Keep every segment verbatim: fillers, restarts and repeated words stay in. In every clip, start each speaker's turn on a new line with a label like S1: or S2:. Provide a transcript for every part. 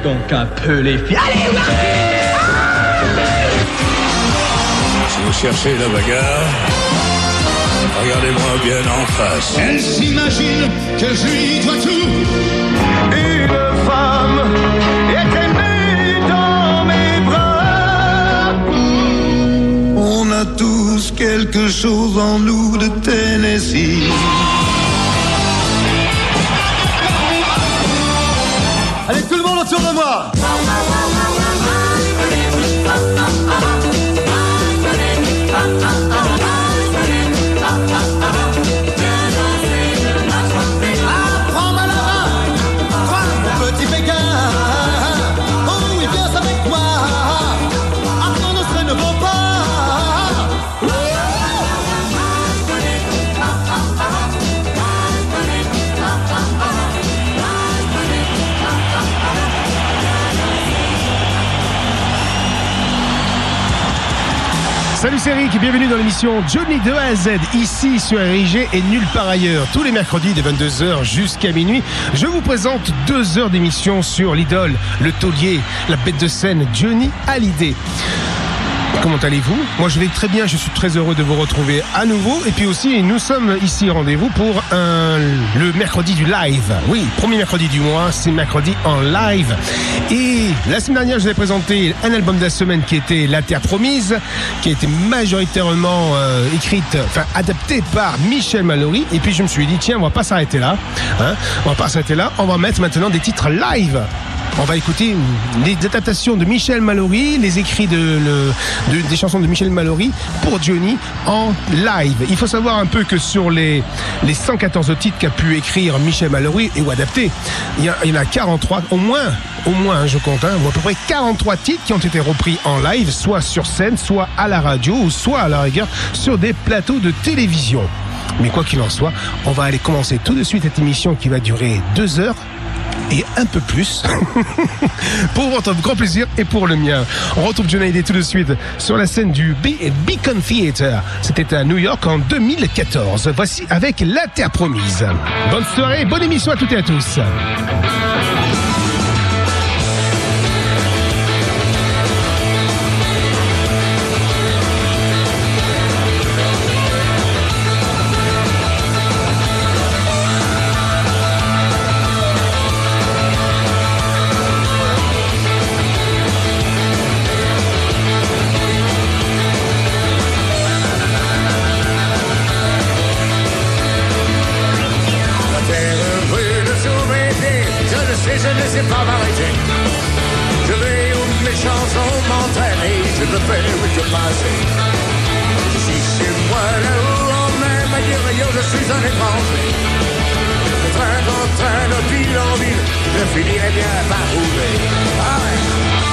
S1: donc un peu les filles. Allez,
S2: si vous cherchez la bagarre, regardez-moi bien en face.
S3: Elle s'imagine que je lui dois tout.
S4: Une femme était née dans mes bras.
S3: On a tous quelque chose en nous de Tennessee.
S4: Allez, tout le monde autour de moi.
S5: Salut, c'est Eric, bienvenue dans l'émission Johnny de A à Z, ici sur R I G et nulle part ailleurs. Tous les mercredis de vingt-deux heures jusqu'à minuit, je vous présente deux heures d'émission sur l'idole, le taulier, la bête de scène, Johnny Hallyday. Comment allez-vous? Moi je vais très bien, je suis très heureux de vous retrouver à nouveau. Et puis aussi, nous sommes ici rendez-vous pour un, le mercredi du live. Oui, premier mercredi du mois, c'est mercredi en live. Et la semaine dernière, je vous ai présenté un album de la semaine qui était La Terre Promise, qui a été majoritairement euh, écrite, enfin adaptée par Michel Mallory. Et puis je me suis dit, tiens, on va pas s'arrêter là. Hein, on va pas s'arrêter là, on va mettre maintenant des titres live. On va écouter les adaptations de Michel Mallory, les écrits de, le, de, des chansons de Michel Mallory pour Johnny en live. Il faut savoir un peu que sur les, les cent quatorze titres qu'a pu écrire Michel Mallory et ou adapter, il y, a, il y en a quarante-trois, au moins, au moins, hein, je compte, hein, ou à peu près quarante-trois titres qui ont été repris en live, soit sur scène, soit à la radio, ou soit à la rigueur sur des plateaux de télévision. Mais quoi qu'il en soit, on va aller commencer tout de suite cette émission qui va durer deux heures. Et un peu plus pour votre grand plaisir et pour le mien. On retrouve Johnny Hallyday tout de suite sur la scène du Be- Beacon Theatre. C'était à New York en deux mille quatorze. Voici avec La Terre Promise. Bonne soirée, bonne émission à toutes et à tous.
S2: Je ne sais pas m'arrêter. Je vais où mes chansons m'entraînent. Je me fais où je passe. Si c'est moi là-haut, on m'aime à dire yo, je suis un étranger. De train en train, de ville en ville, je finirai bien par rouler. Arrête.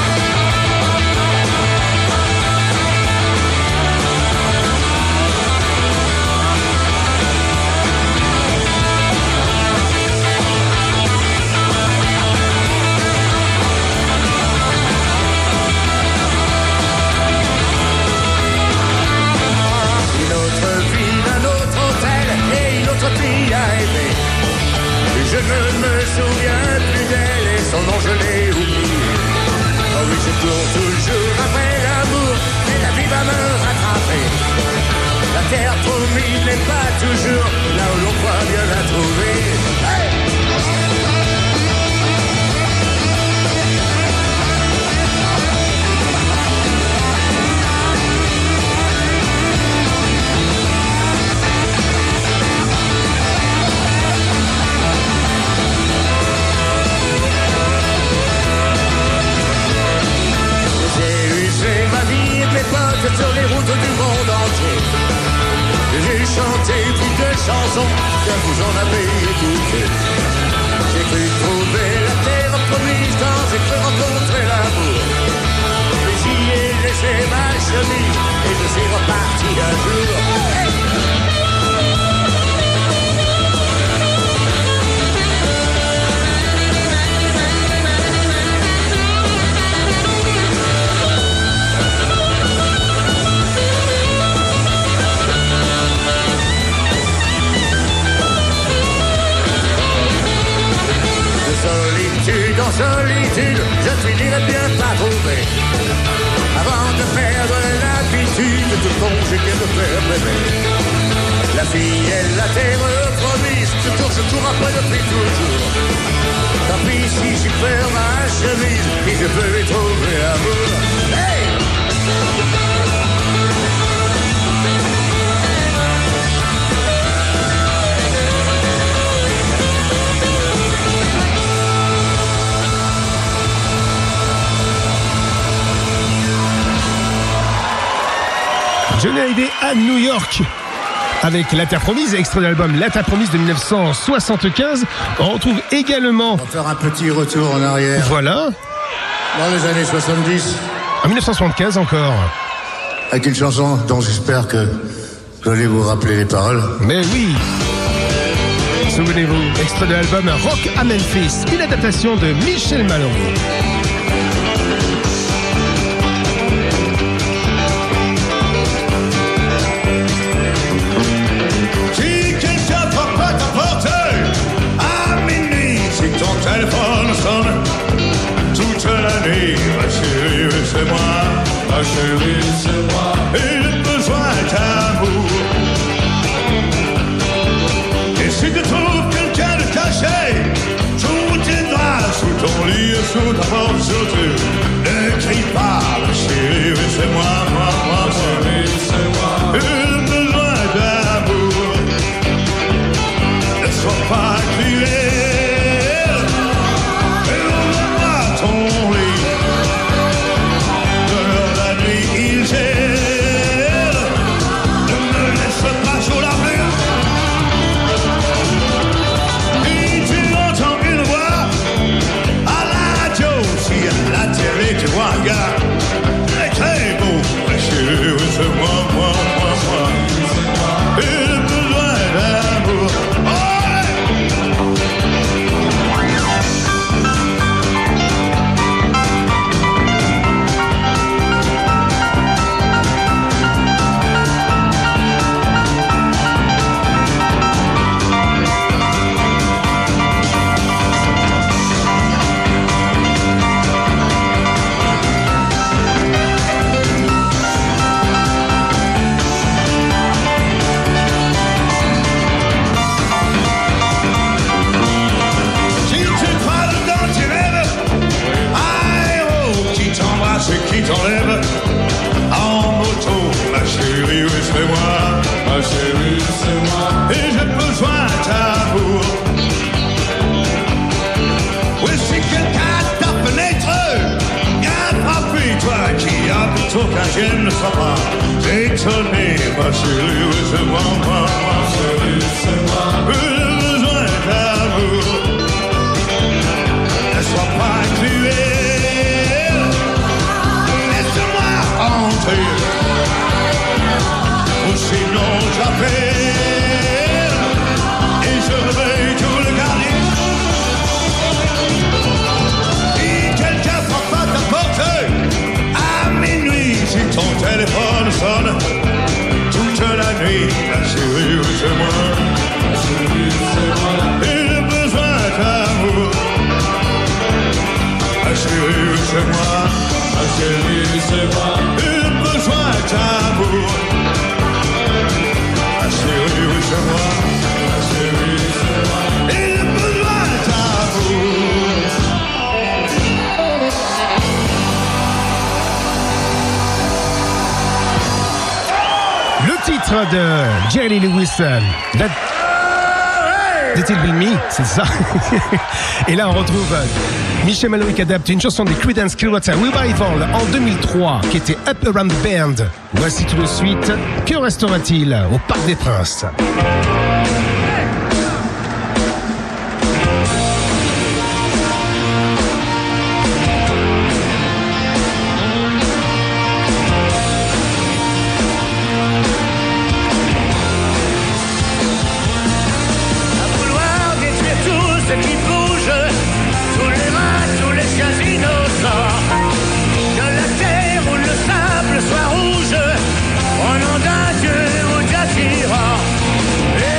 S2: Je ne me souviens plus d'elle et son nom je l'ai oublié. Oh oui, je cours toujours après l'amour, mais la vie va me rattraper. La terre promise n'est pas toujours là où l'on croit bien la trouver. Hey! Sur les routes du monde entier, j'ai chanté plus de chansons que vous en avez écouté. J'ai cru trouver la terre promise quand j'ai cru rencontrer l'amour. Mais j'y ai laissé ma chemise et je suis reparti un jour. Hey! En solitude, je manger qu'elle me fait rêver. La fille, elle la terre promise, je cours, je cours après depuis toujours. Tant pis si j'y perds ma chemise, et je peux y trouver amour. Hey!
S5: Johnny Hallyday à New York avec La Terre Promise, extrait de l'album La Terre Promise de dix-neuf cent soixante-quinze. On retrouve également...
S2: On va faire un petit retour en arrière.
S5: Voilà.
S2: Dans les années soixante-dix.
S5: En dix-neuf cent soixante-quinze encore.
S2: Avec une chanson dont j'espère que vous allez vous rappeler les paroles.
S5: Mais oui. Souvenez-vous, extrait de l'album Rock à Memphis, une adaptation de Michel Mallory.
S2: Téléphone sonne toute la nuit. Ma chérie, c'est moi. Ma chérie, c'est moi. Et j'ai besoin d'amour. Et si tu trouves quelqu'un de caché, tout est noir sous ton lit, sous ta porte, surtout. Ne crie pas, ma chérie, c'est moi, moi, moi, ma chérie, c'est moi. Et j'ai besoin d'amour. Ne sois pas crié. Tu vois un gars très très beau, ma chérie, c'est moi, moi, moi, moi. Et j'ai besoin d'amour. Qui t'enlève en moto, ma chérie, oui c'est moi, ma chérie c'est moi, et j'ai besoin d'amour. Oui si quelqu'un t'a pénétré, viens frapper toi qui a plutôt qu'un gêne ne soit pas étonné, ma chérie, oui c'est moi, moi, ma chérie c'est moi, et j'ai besoin d'amour. Ne sois pas cruel. Ou sinon j'appelle et je réveille tout le quartier. Si quelqu'un frappe à ta porte à minuit, si ton téléphone sonne toute la nuit, ma chérie, c'est moi, ma chérie, c'est moi. Et j'ai besoin d'amour, ma chérie, c'est moi, ma chérie, c'est moi. Besoin d'amour. Ma chérie, oui, c'est moi. Ma chérie, c'est moi. Et j'ai besoin d'amour.
S5: Le titre de Jerry Lee Lewis, That... Did It Be Me, c'est ça. Et là, on retrouve Michel Mallory qui adapte une chanson des Creedence Clearwater Revival en deux mille trois, qui était Up Around the Bend. Voici tout de suite, que restera-t-il au Parc des Princes?
S2: Soit rouge, au nom d'un Dieu ou d'un tyran. Et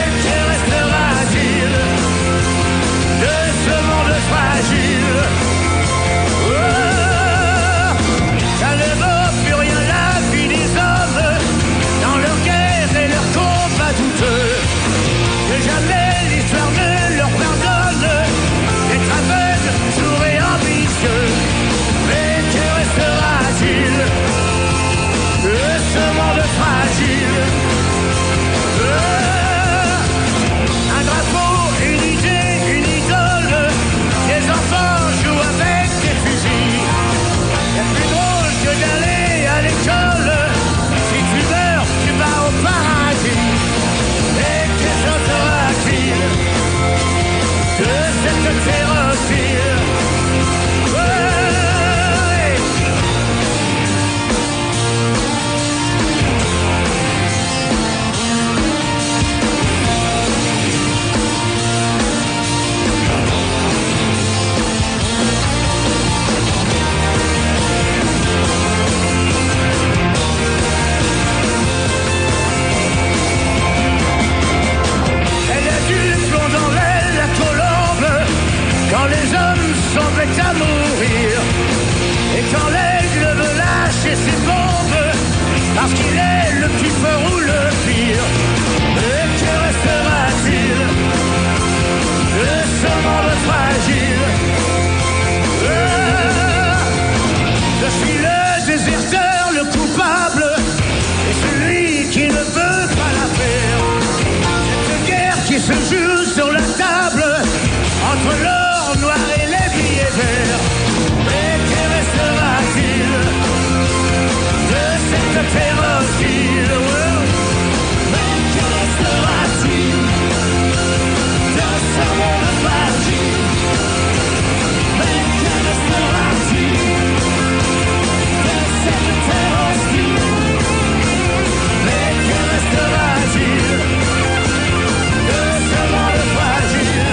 S2: cette terre hostile. Quand les hommes semblaient à mourir, et quand l'aigle veut lâcher ses bombes, parce qu'il est le plus fort ou le pire, et que restera-t-il de ce monde fragile? euh, Je suis le déserteur, le coupable, et celui qui ne veut pas la faire. Cette guerre qui se joue sur la table, entre l'or noir et les billets verts. Mais que restera-t-il de cette terre hostile? Mais que restera-t-il de ce monde fragile? Mais que restera-t-il de cette terre hostile? Mais que restera-t-il de ce monde fragile?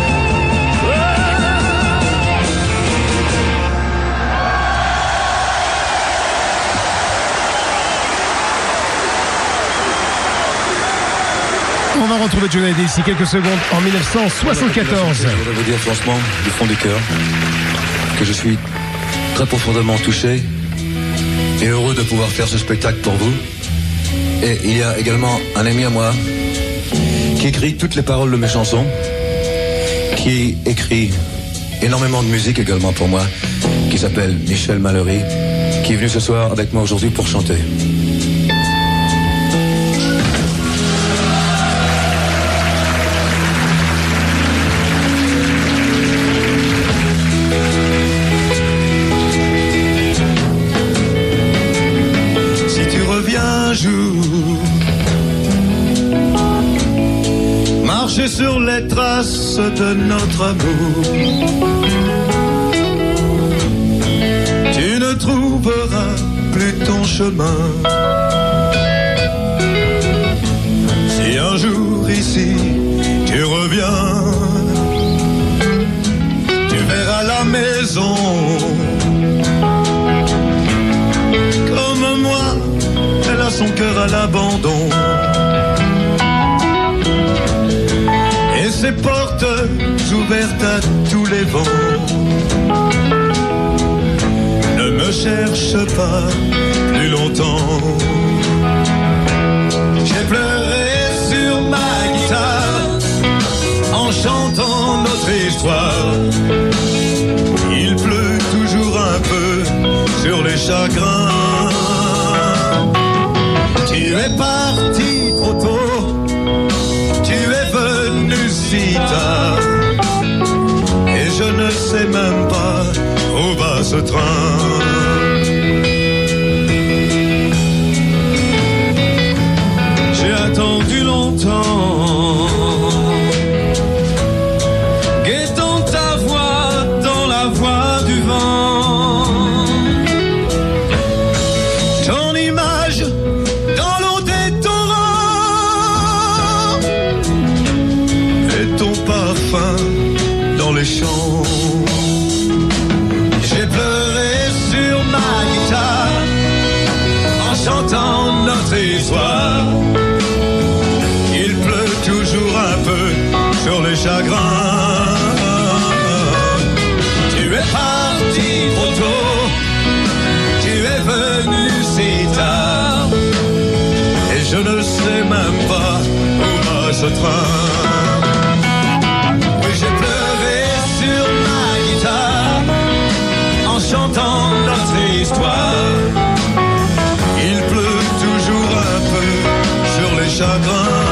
S5: On va retrouver John Hallyday ici quelques secondes en dix-neuf cent soixante-quatorze.
S6: Je voudrais vous dire franchement, du fond du cœur, que je suis très profondément touché et heureux de pouvoir faire ce spectacle pour vous. Et il y a également un ami à moi qui écrit toutes les paroles de mes chansons, qui écrit énormément de musique également pour moi, qui s'appelle Michel Mallory, qui est venu ce soir avec moi aujourd'hui pour chanter.
S3: Marcher sur les traces de notre amour, tu ne trouveras plus ton chemin. Si un jour ici tu reviens, tu verras la maison comme moi, elle a son cœur à l'abandon. Et ses portes ouvertes à tous les vents. Ne me cherche pas plus longtemps. J'ai pleuré sur ma guitare en chantant notre histoire. Il pleut toujours un peu sur les chagrins. Tu es parti trop tôt, tu es venu si tard, et je ne sais même pas où va ce train. J'ai attendu longtemps, guettant ta voix dans la voix du vent, ton image dans l'eau des torrents, et ton parfum dans les champs. J'ai pleuré sur ma guitare en chantant notre histoire. Il pleut toujours un peu sur les chagrins. Tu es parti trop tôt, tu es venu si tard, et je ne sais même pas où va ce train. Oui, j'ai pleuré sur ma guitare en chantant notre histoire. Il pleut toujours un peu sur les chagrins.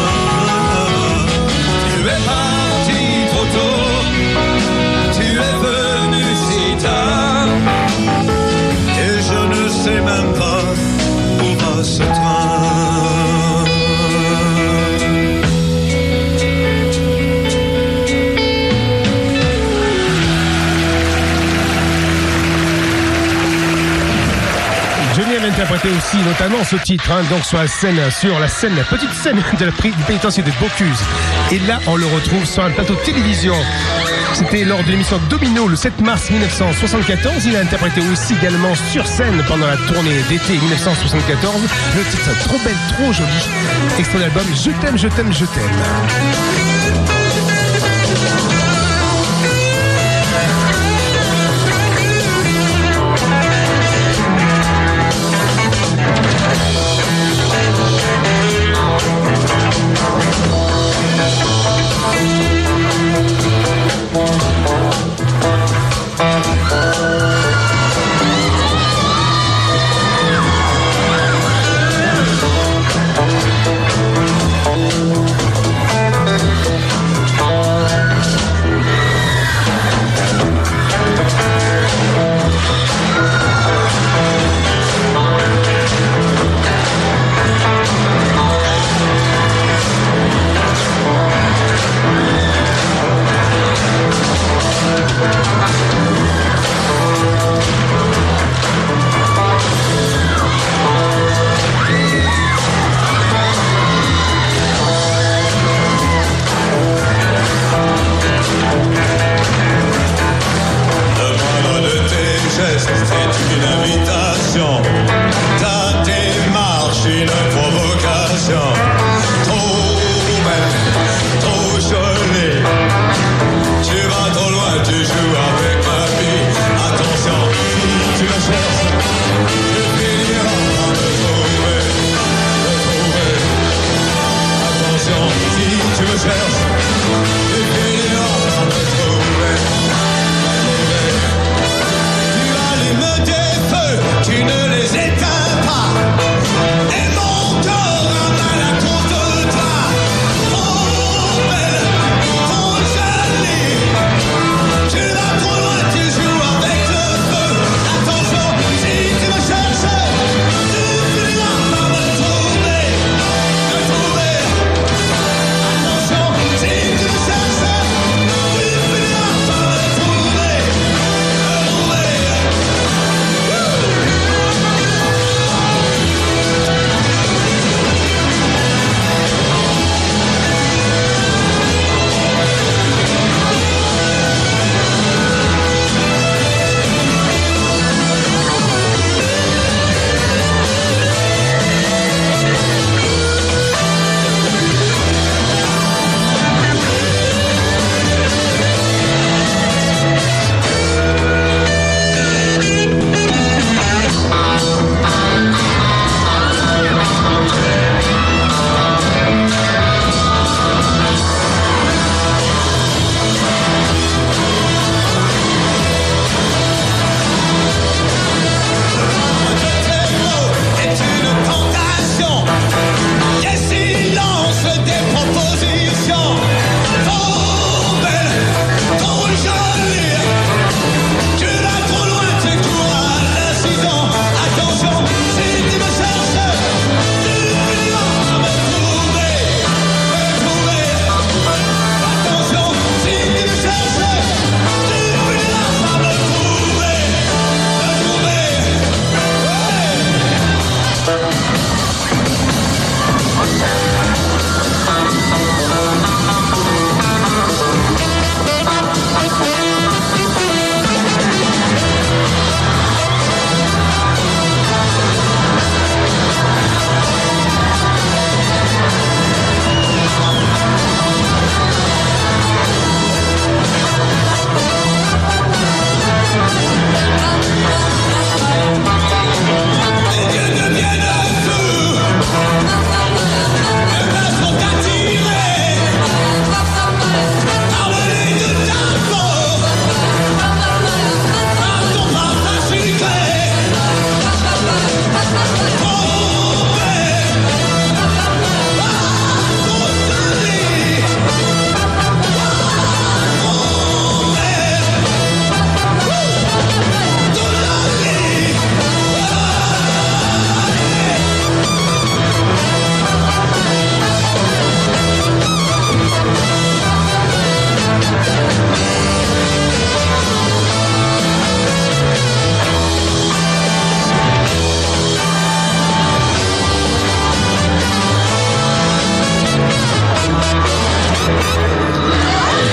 S3: Tu es parti trop tôt, tu es venu si tard, et je ne sais même pas où va ce train.
S5: chanté aussi notamment ce titre, hein, donc sur la scène, sur la scène, la petite scène de la du pénitencier de Bocuse. Et là, on le retrouve sur un plateau de télévision. C'était lors de l'émission Domino le sept mars mille neuf cent soixante-quatorze. Il a interprété aussi également sur scène pendant la tournée d'été mille neuf cent soixante-quatorze le titre Trop belle, trop jolie, extrait de l'album Je t'aime, je t'aime, je t'aime.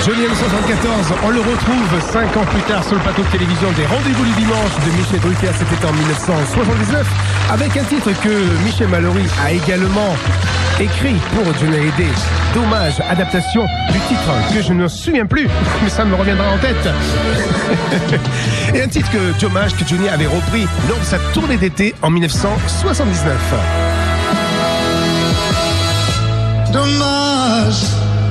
S5: Johnny en mille neuf cent soixante-quatorze, on le retrouve cinq ans plus tard sur le plateau de télévision des Rendez-vous du dimanche de Michel Drucker, c'était en mille neuf cent soixante-dix-neuf, avec un titre que Michel Mallory a également écrit pour Johnny Hallyday. Dommage, adaptation du titre que je ne me souviens plus, mais ça me reviendra en tête. Et un titre que Dommage que Johnny avait repris lors de sa tournée d'été en mille neuf cent soixante-dix-neuf.
S3: Dommage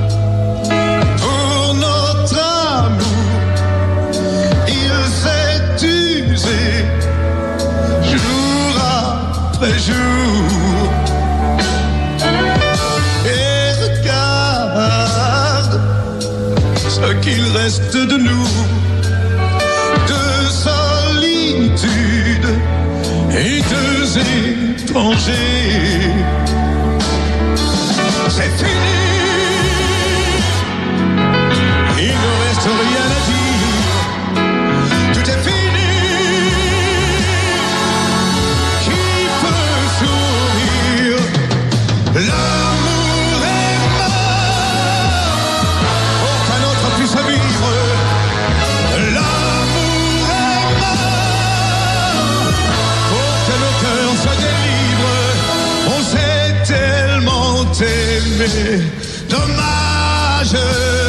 S3: pour notre amour, il s'est usé jour après jour. Et regarde ce qu'il reste de nous, de solitude et deux étrangers. C'est fini, il ne reste rien à dire, tout est fini. Qui peut sourire? L'amour est mort, pour qu'un autre puisse vivre. L'amour est mort, pour que nos cœurs se délivrent. On s'est tellement aimé, dommage.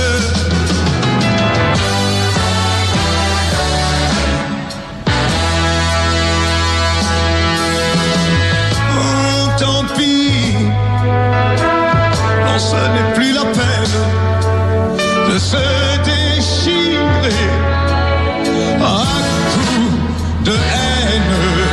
S3: Oh, tant pis, non, ce n'est plus la peine de se déchirer à coups de haine.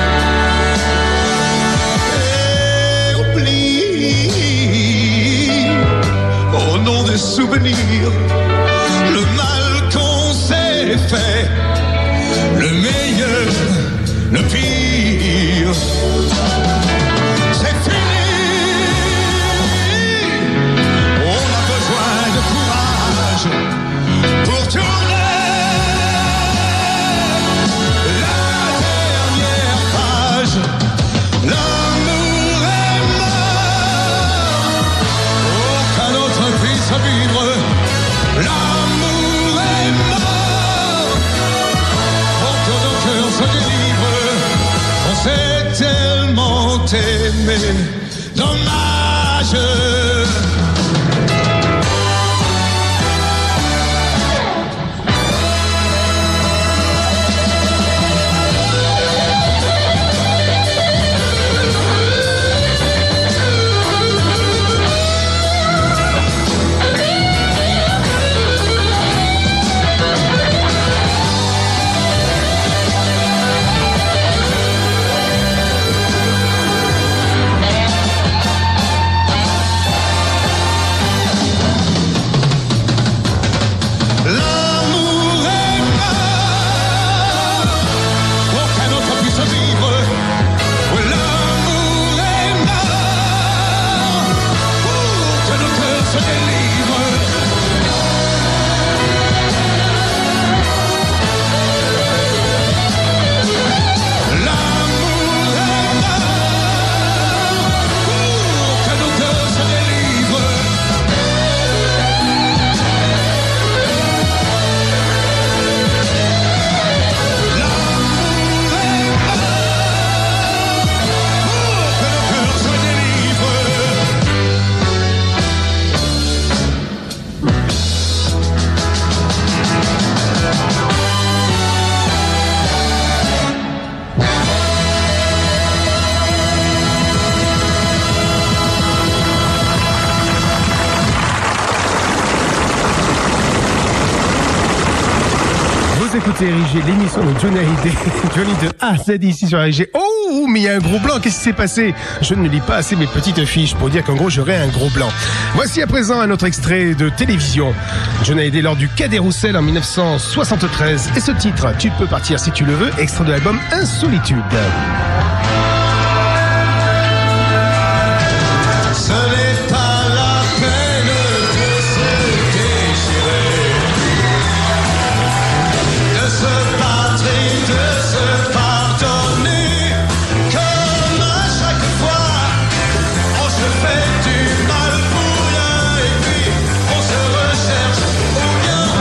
S3: Au nom des souvenirs, le mal qu'on s'est fait, le meilleur, le pire, c'est fini. On a besoin de courage pour tourner la dernière page. L'amour est mort, puisse vivre. L'amour est mort, pour que nos cœurs se délivrent. On s'est tellement aimé, dommage.
S5: Écoutez R G, l'émission de Johnny Hallyday, Johnny de A à Z ici sur R G. Oh, mais il y a un gros blanc, qu'est-ce qui s'est passé? Je ne lis pas assez mes petites fiches pour dire qu'en gros j'aurais un gros blanc. Voici à présent un autre extrait de télévision. Johnny Hallyday lors du Cadet Roussel en mille neuf cent soixante-treize. Et ce titre, Tu peux partir si tu le veux, extrait de l'album Insolitude.
S3: Ce n'est pas la peine de se déchirer, de se battre et de se pardonner, comme à chaque fois on se fait du mal pour rien et puis on se recherche ou bien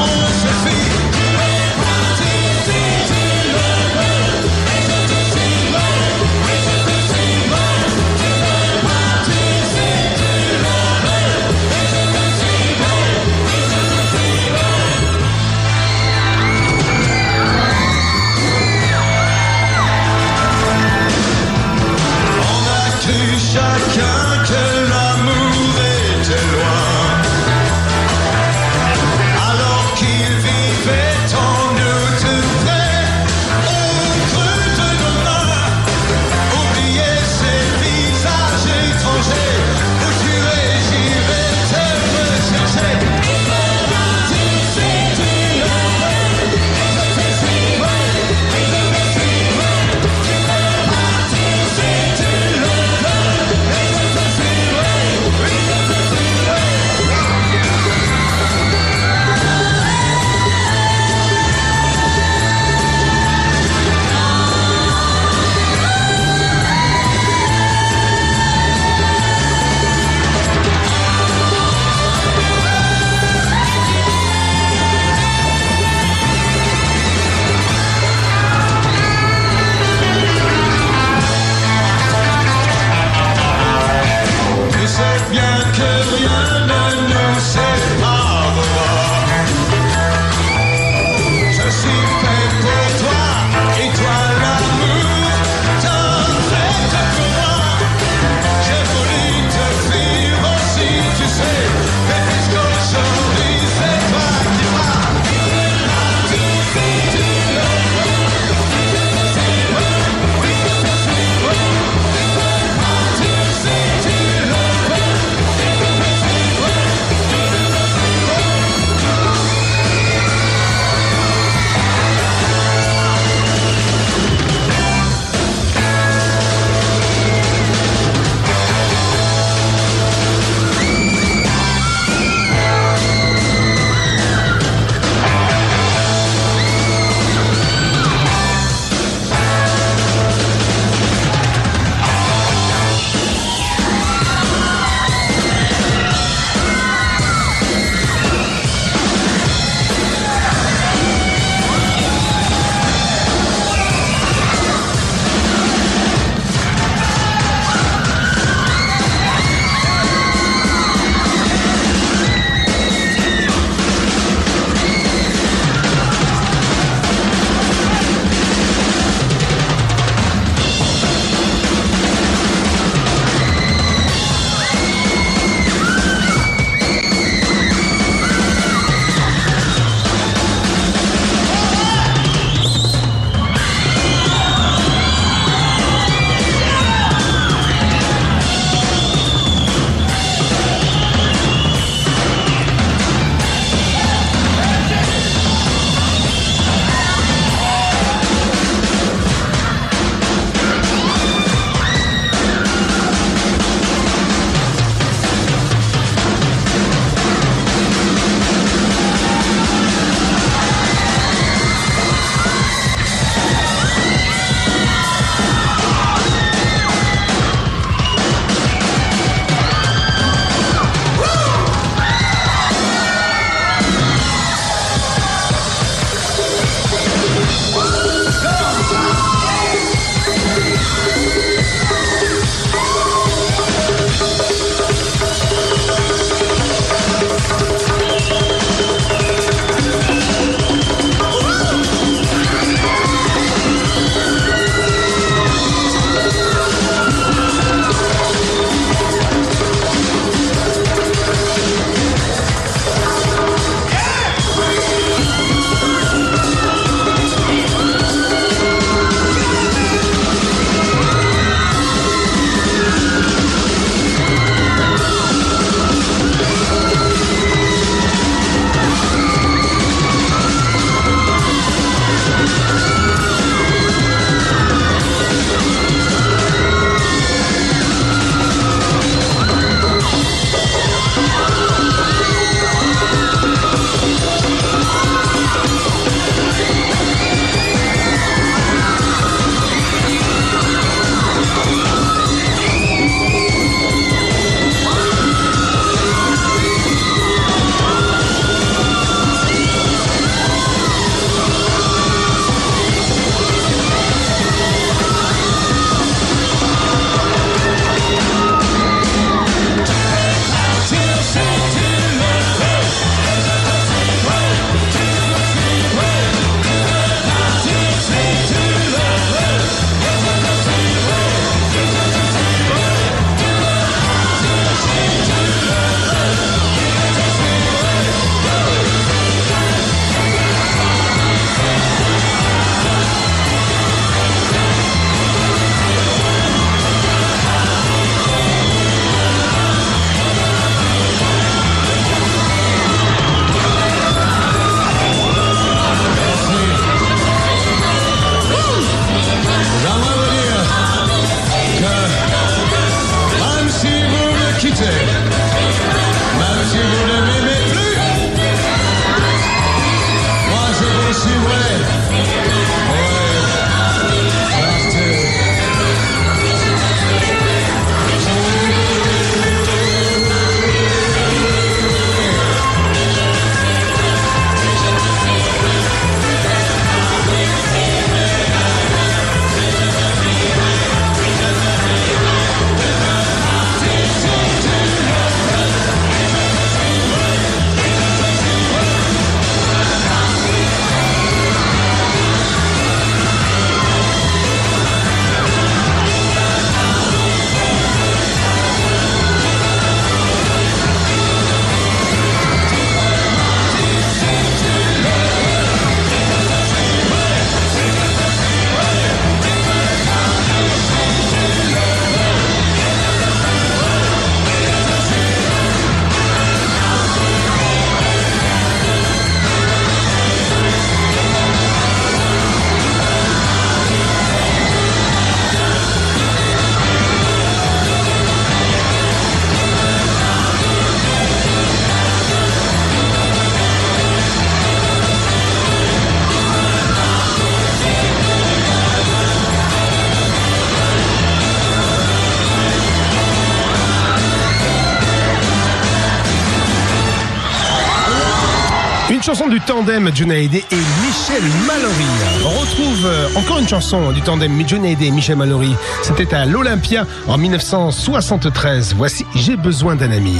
S5: chanson du tandem Johnny Hallyday et Michel Mallory. On retrouve euh, encore une chanson du tandem Johnny Hallyday et Michel Mallory. C'était à l'Olympia en dix-neuf cent soixante-treize. Voici J'ai besoin d'un ami.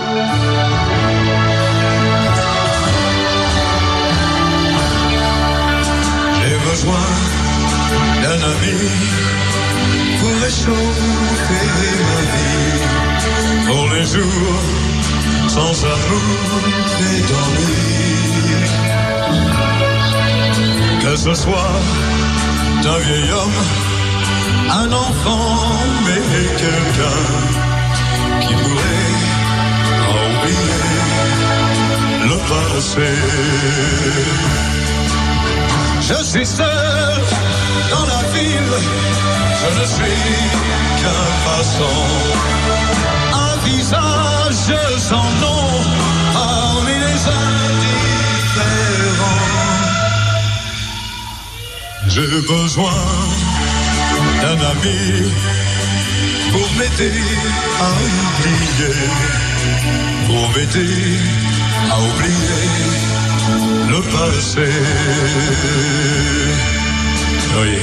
S3: J'ai besoin d'un ami pour réchauffer ma vie, pour les jours sans amour et d'ennui. Que ce soit d'un vieil homme, un enfant, mais quelqu'un qui pourrait oublier le passé. Je suis seul dans la ville, je ne suis qu'un passant, un visage sans nom parmi les indifférents. J'ai besoin d'un ami pour m'aider à oublier, pour m'aider à oublier le passé. Oui.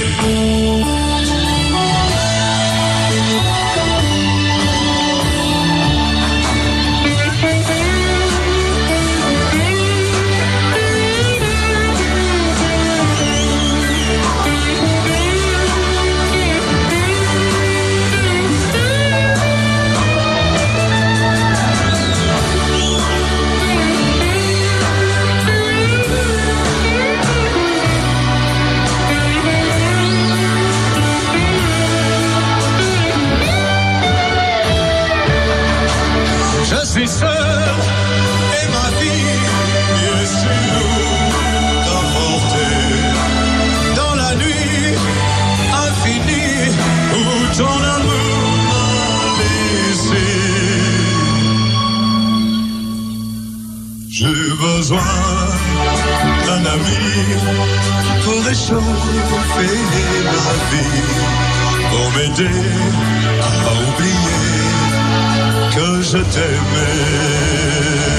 S3: Je suis seul et ma vie est si lourde à porter dans la nuit infinie où ton amour m'a laissé. J'ai besoin d'un ami pour réchauffer ma vie, pour m'aider à oublier que je t'aimais.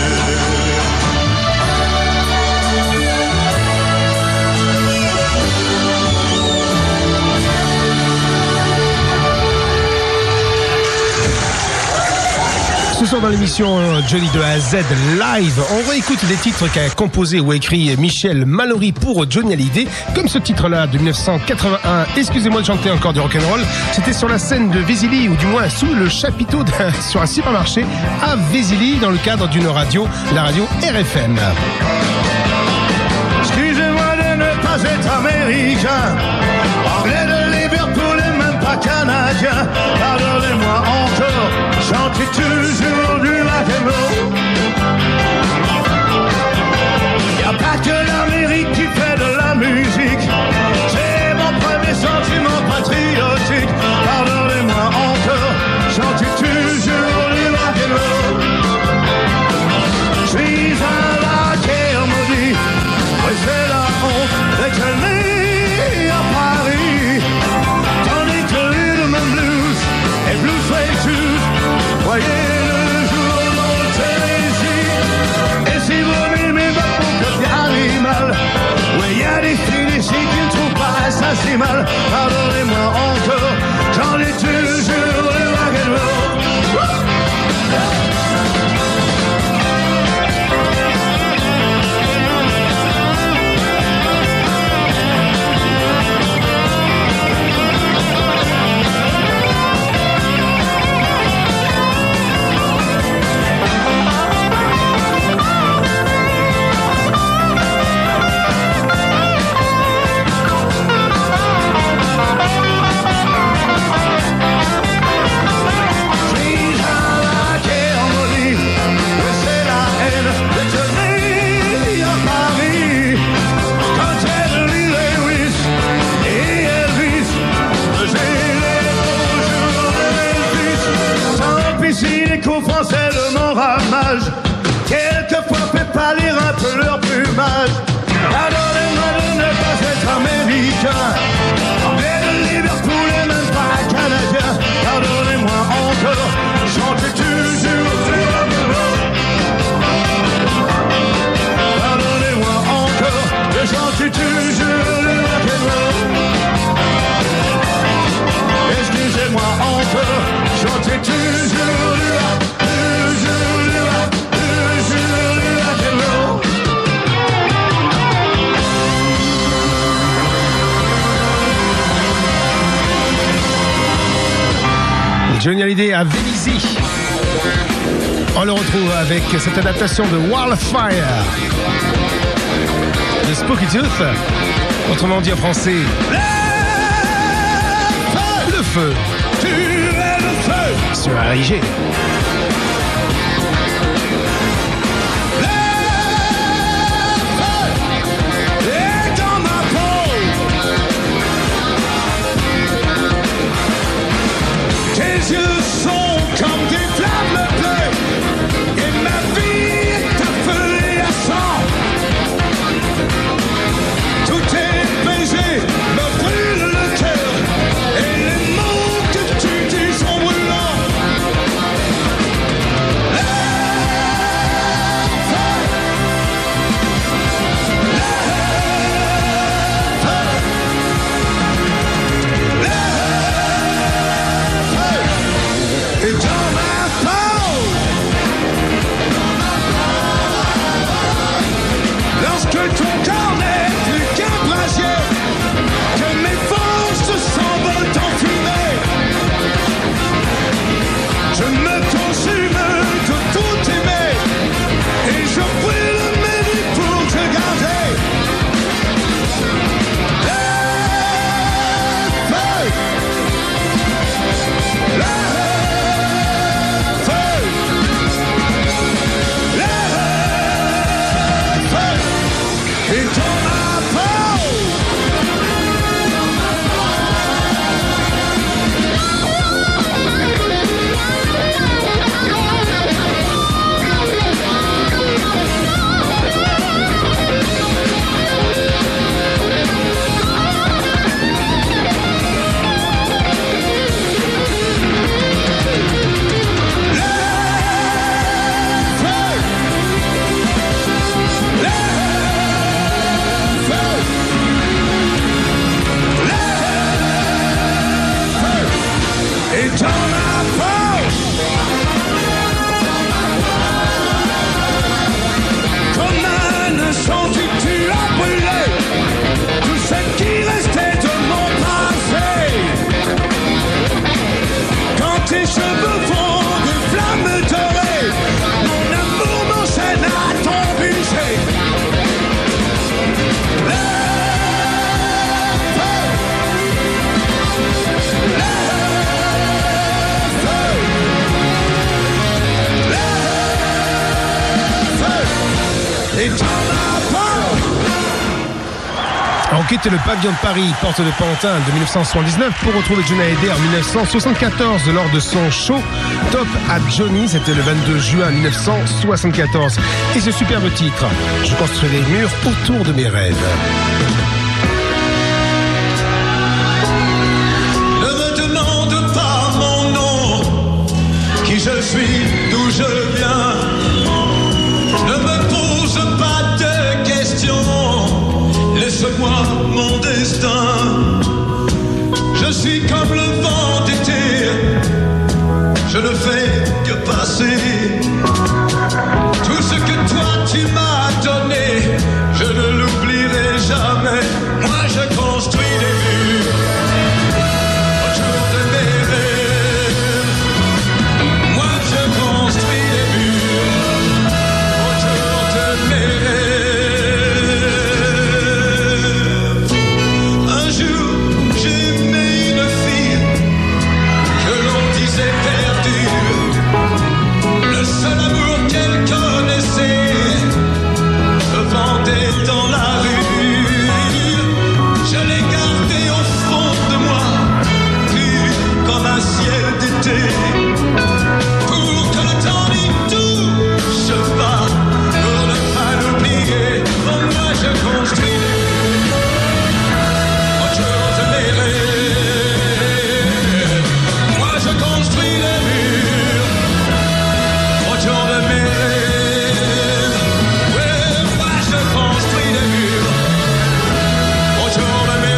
S5: Ce soir dans l'émission Johnny de A à Z live, on réécoute les titres qu'a composé ou écrit Michel Mallory pour Johnny Hallyday, comme ce titre-là de dix-neuf cent quatre-vingt-un. Excusez-moi de chanter encore du rock'n'roll. C'était sur la scène de Vézily, ou du moins sous le chapiteau d'un, sur un supermarché à Vézily, dans le cadre d'une radio, la radio R F M.
S4: Excusez-moi de ne pas être américain, anglais de Liverpool et même pas canadien. Pardonnez-moi encore, chantez toujours du rock and roll. Y'a pas que l'Amérique qui fait de la musique, c'est mon premier sentiment patriotique. Pardonnez-moi encore, chantez toujours du rock and roll. Je suis un rocker maudit, ouais c'est la honte d'être né à Paris, tandis que Rhythm and Blues et Blues Way Shoes, voyez le jour dans le Tennessee. Et si vous m'aimez pas pour que Paris mal, ouais y'a des filles ici qui ne trouvent pas ça si mal. Pardonnez-moi encore, j'en ai toujours le rock and roll. Français de mon ramage, quelquefois fait pâlir un peu leur plumage. Pardonnez-moi de ne pas être américain, anglais de Liverpool et même pas canadien. Pardonnez-moi encore, chantez toujours du rock and roll. Pardonnez-moi
S5: Johnny Hallyday à Vélizy. On le retrouve avec cette adaptation de Wildfire de Spooky Tooth, autrement dit en français le feu.
S4: Tu es le feu
S5: Sur R I G.
S4: Tes yeux sont comme des flammes bleues et ma vie est à feu et à sang. Tout est baisé, me brûle le cœur et les mots que tu dis sont brûlants. Et dans ma peau, lorsque ton corps n'est plus qu'un brasier, que mes forces s'envolent en fumée, je me consume de tout aimer et je brûle mes vies pour te garder. Le feu, le feu, le feu est dans ma peau. Et dans ma peau, comme un incendie tu as brûlé tout ce qui restait de mon passé. Quand tes cheveux font des flammes dorées, mon amour m'enchaîne à ton bûcher. Le feu, le et dans ma peau.
S5: On quitte le pavillon de Paris, porte de Pantin de dix-neuf cent soixante-dix-neuf pour retrouver Johnny Hallyday en dix-neuf cent soixante-quatorze lors de son show Top at Johnny. C'était le vingt-deux juin dix-neuf cent soixante-quatorze. Et ce superbe titre, je construis des murs autour de mes rêves.
S3: Ne me demande pas mon nom, qui je suis, d'où je viens. Ne me pose pas de questions, laisse-moi mon destin. Je suis comme le vent d'été, je ne fais que passer. Tout ce que toi tu m'as donné, je ne l'oublierai jamais. Moi je construis des murs autour de mes rêves. Moi je construis des murs autour de mes rêves. Un jour j'aimais une fille que l'on disait perdue. Le seul amour qu'elle connaissait se vendait dans la rue. Je l'ai gardé au fond de moi, pur comme un ciel d'été. Pour que le temps n'y touche pas, pour ne pas l'oublier, pour moi je construis autour de mes rêves. Moi je construis les murs autour de mes rêves. Ouais, moi je construis des murs autour de mes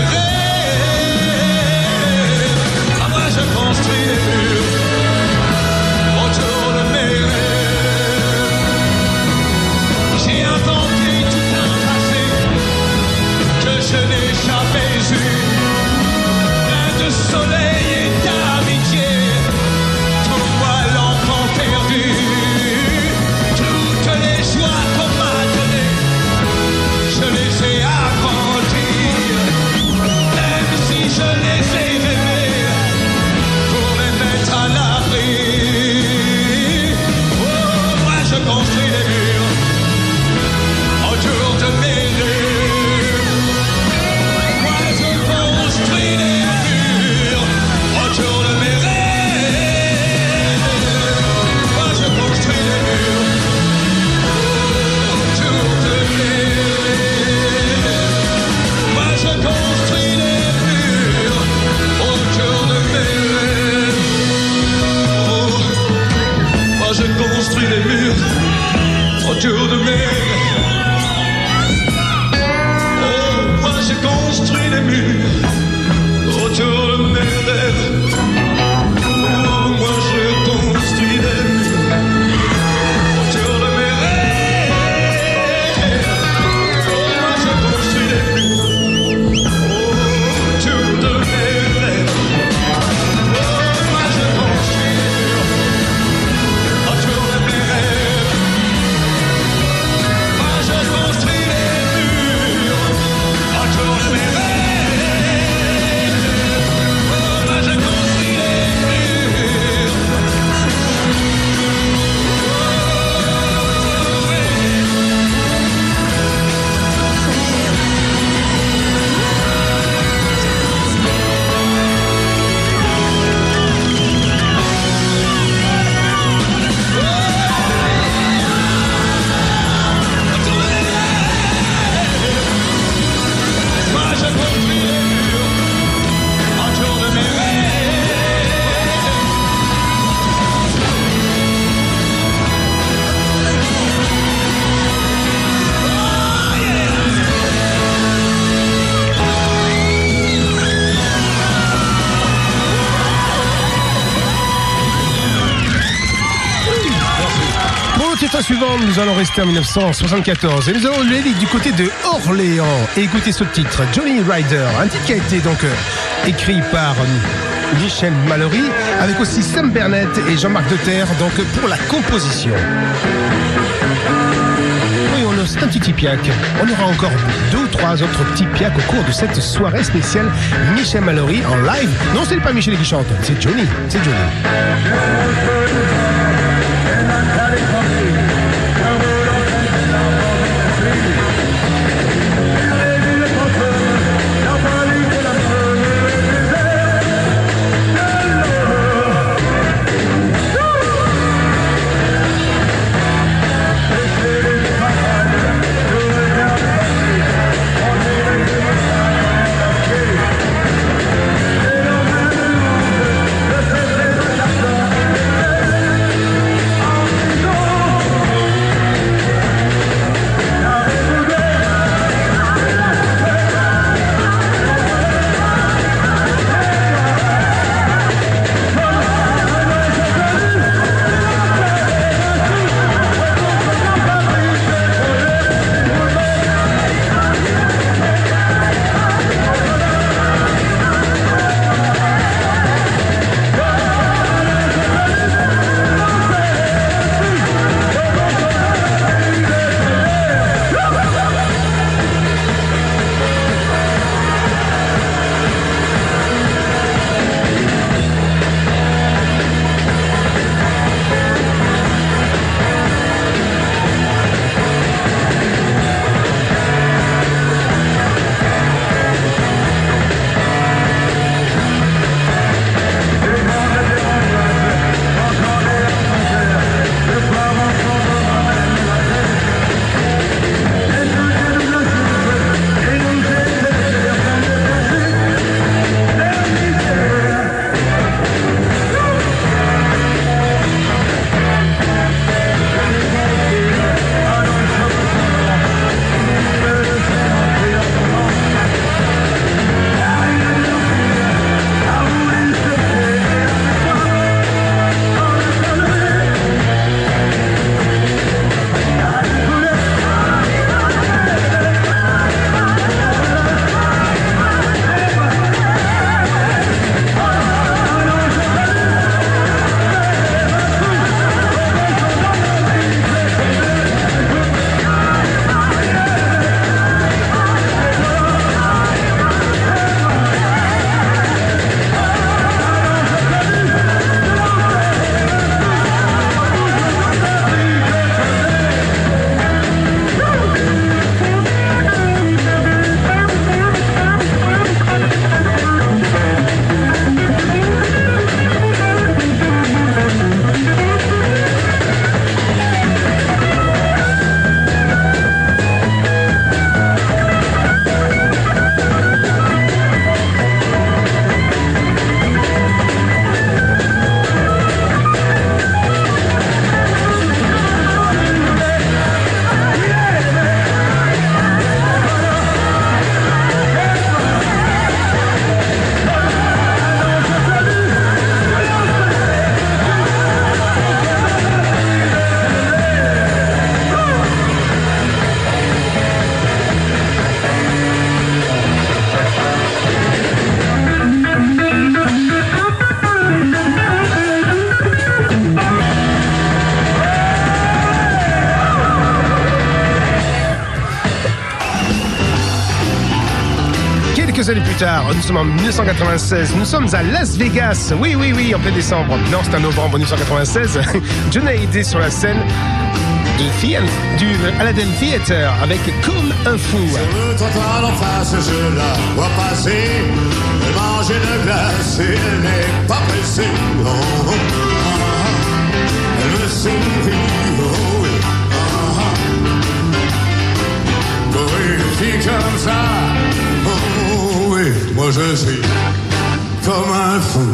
S3: rêves. Ah, moi je construis des murs autour de mes rêves. J'ai inventé tout un passé que je n'ai jamais eu, plein de soleil et d'amitié,
S5: suivante, nous allons rester en dix-neuf cent soixante-quatorze et nous allons aller du côté de Orléans. Et écoutez ce titre, Johnny Rider, un titre qui a été donc euh, écrit par euh, Michel Mallory, avec aussi Sam Bernett et Jean-Marc Deterre, donc pour la composition. Oui, on a, c'est un petit tipiac. On aura encore deux ou trois autres petits piacs au cours de cette soirée spéciale Michel Mallory en live. Non, c'est pas Michel qui chante, c'est Johnny, c'est Johnny. Quelques années plus tard, nous sommes en dix-neuf cent quatre-vingt-seize, nous sommes à Las Vegas, oui oui oui, en plein décembre, non c'est en novembre dix-neuf cent quatre-vingt-seize, Johnny Hallyday sur la scène du, du Aladdin Theatre avec Comme un fou.
S2: Sur le trottoir d'en face, je la vois passer, elle mange une glace et elle n'est pas pressée, oh, oh, oh. Elle me sourit, oh oui, oh, oh. Pour une fille comme ça, oh oui, moi je suis comme un fou.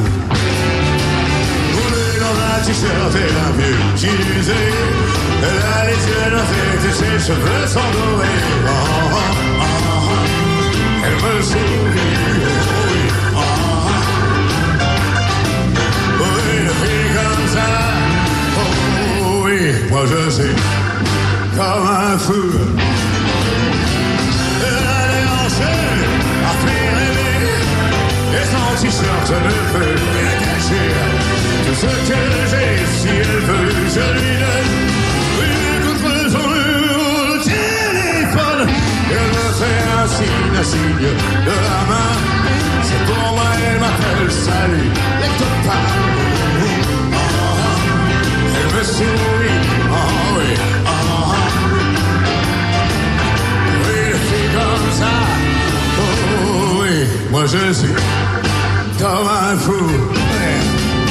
S2: Roulé dans un t-shirt et un vieux jean usé, elle a les yeux noirs et ses cheveux sont dorés. Oh, oh, oh, oh. Elle me sourit, oh oui, oh, oh. Pour une fille comme ça, oh oui, moi je sais comme un fou. Elle est enchaînée à faire rêver, et son t-shirt ne peut rien cacher. Tout ce que j'ai, si elle veut, je lui donne. Oui, contre son numéro de téléphone, elle me fait un signe, un signe de la main. C'est pour moi, elle m'appelle salut, les copains. Elle me sourit, oh oui, oh, oh. Oui, les filles comme ça, oh oui, moi je suis comme un fou. Ouais.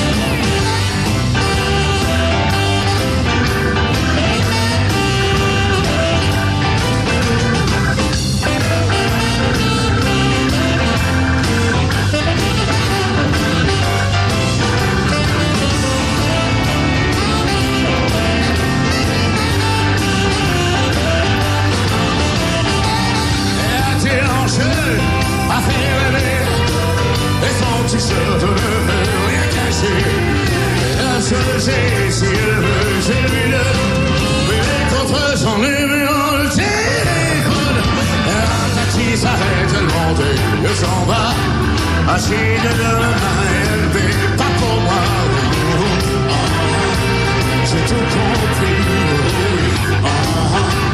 S2: A fait rêver, et son t-shirt ne veut rien cacher. La seule j'ai, si elle veut, j'ai lui donne. Mais contre son numéro de téléphone, un taxi s'arrête, elle monte et elle s'en va. Assis de la main, elle paie pas pour moi. Oh, oh, oh. J'ai tout compris. Oh, oh,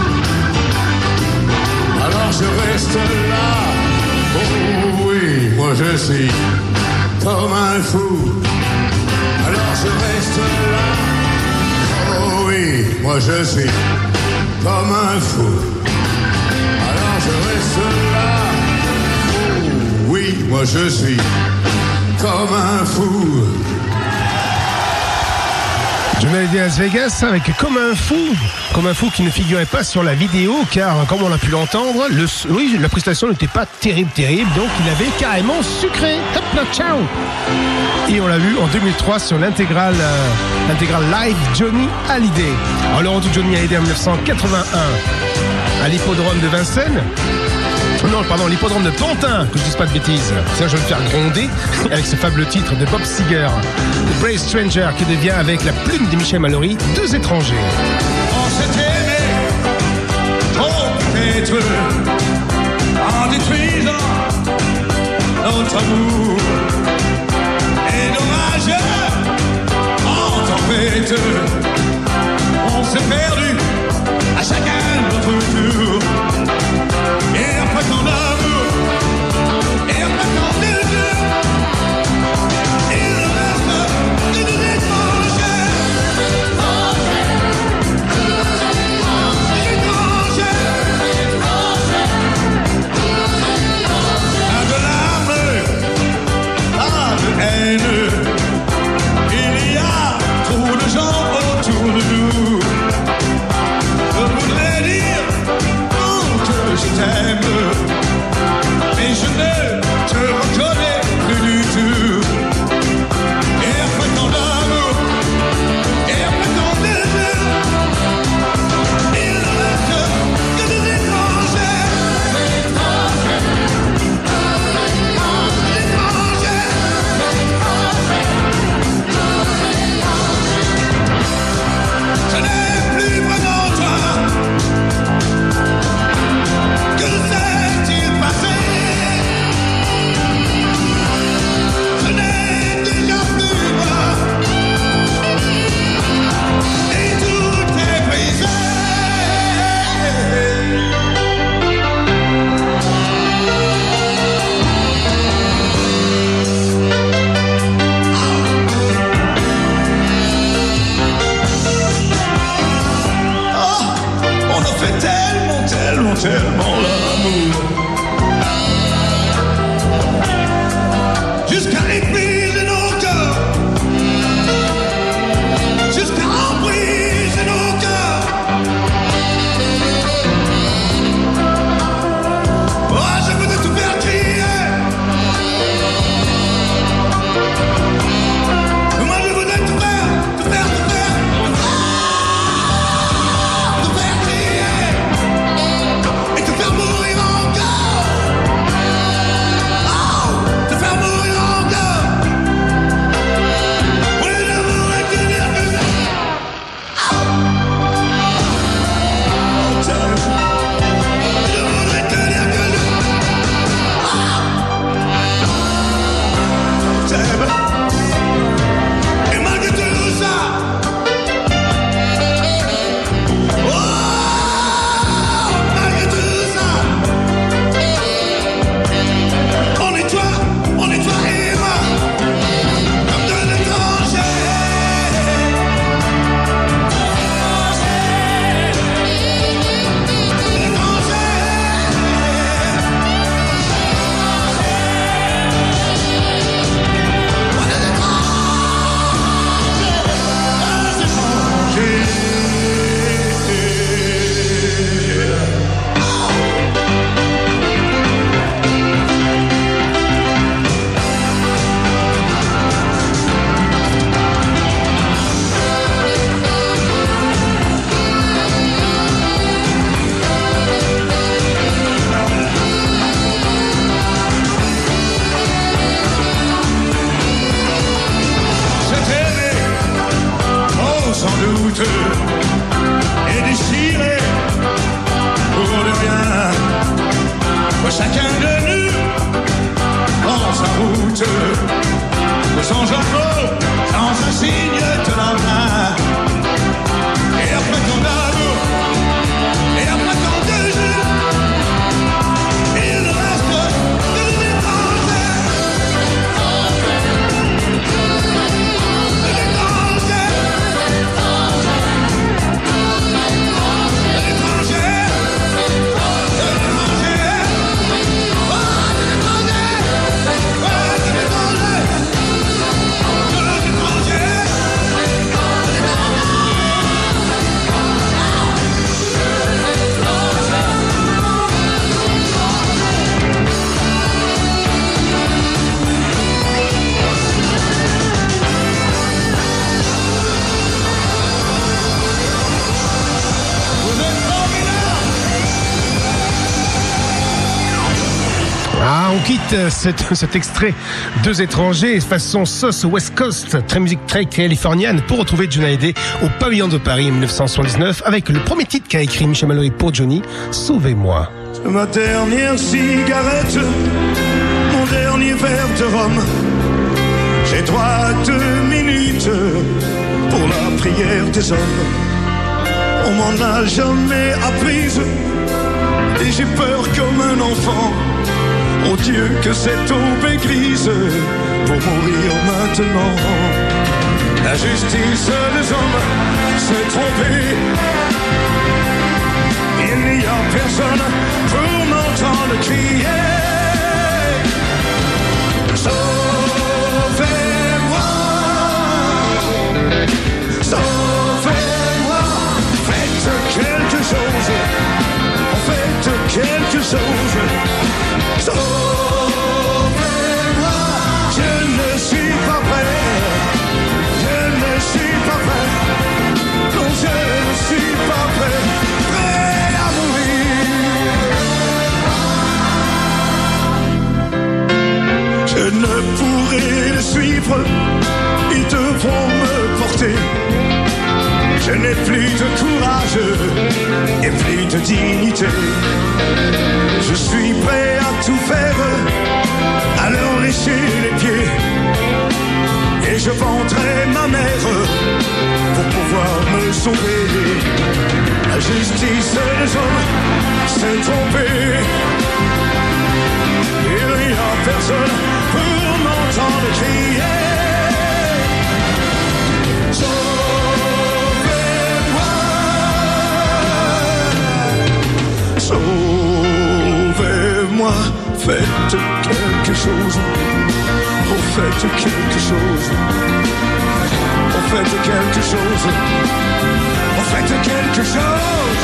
S2: oh. Alors je reste là. Oh oui, moi je suis comme un fou. Alors je reste là. Oh oui, moi je suis comme un fou. Alors je reste là. Oh oui, moi je suis comme un fou.
S5: John Hallyday à Las Vegas avec Comme un fou, comme un fou qui ne figurait pas sur la vidéo car comme on a pu l'entendre, le, oui, la prestation n'était pas terrible terrible donc il avait carrément sucré. Hop là, ciao. Et on l'a vu en deux mille trois sur l'intégrale euh, l'intégrale live Johnny Hallyday. Alors le retour de Johnny Hallyday en dix-neuf cent quatre-vingt-un à l'hippodrome de Vincennes. Non, pardon, l'hippodrome de Pantin, que je dise pas de bêtises. Tiens, je vais me faire gronder avec ce fabuleux titre de Bob Seger, The Brave Stranger, qui devient avec la plume de Michel Mallory, Deux étrangers.
S3: On s'est aimé, trop peut-être, en détruisant notre amour. Et dommage, en tempête, on s'est perdu à chacun notre tour. Et après tant d'amour, et après tant de jeu, il reste des deux étrangers. Étrangers, étrangers, chacun de nous prend sa route, sans drapeau, sans un signe de la main. Et après tant d'amour, et après tant de jeu, il ne reste que des étrangers. Des étrangers. Des étrangers.
S5: Ah, on quitte cet, cet extrait Deux étrangers façon sauce West Coast, très musique très californienne, pour retrouver Johnny Hallyday au Pavillon de Paris en dix-neuf cent soixante-dix-neuf avec le premier titre qu'a écrit Michel Mallory pour Johnny, Sauvez-moi.
S4: Ma dernière cigarette, mon dernier verre de rhum. J'ai droit à deux minutes pour la prière des hommes. On m'en a jamais apprise et j'ai peur comme un enfant. Oh Dieu, que cette aube est grise pour mourir maintenant. La justice des hommes s'est trompée. Il n'y a personne pour m'entendre crier. Sauvez-moi, sauvez-moi. Faites quelque chose, faites quelque chose. Sauvez-moi, je ne suis pas prêt, je ne suis pas prêt, non je ne suis pas prêt, prêt à mourir. Je ne pourrai les suivre, ils devront me porter. Je n'ai plus de courage et plus de dignité. Je suis prêt à tout faire, à leur lécher les pieds. Et je vendrai ma mère pour pouvoir me sauver. La justice des hommes s'est trompée. Il n'y a personne pour m'entendre crier. Sauvez-moi, faites quelque chose, oh faites quelque chose, oh faites quelque chose, oh faites quelque chose.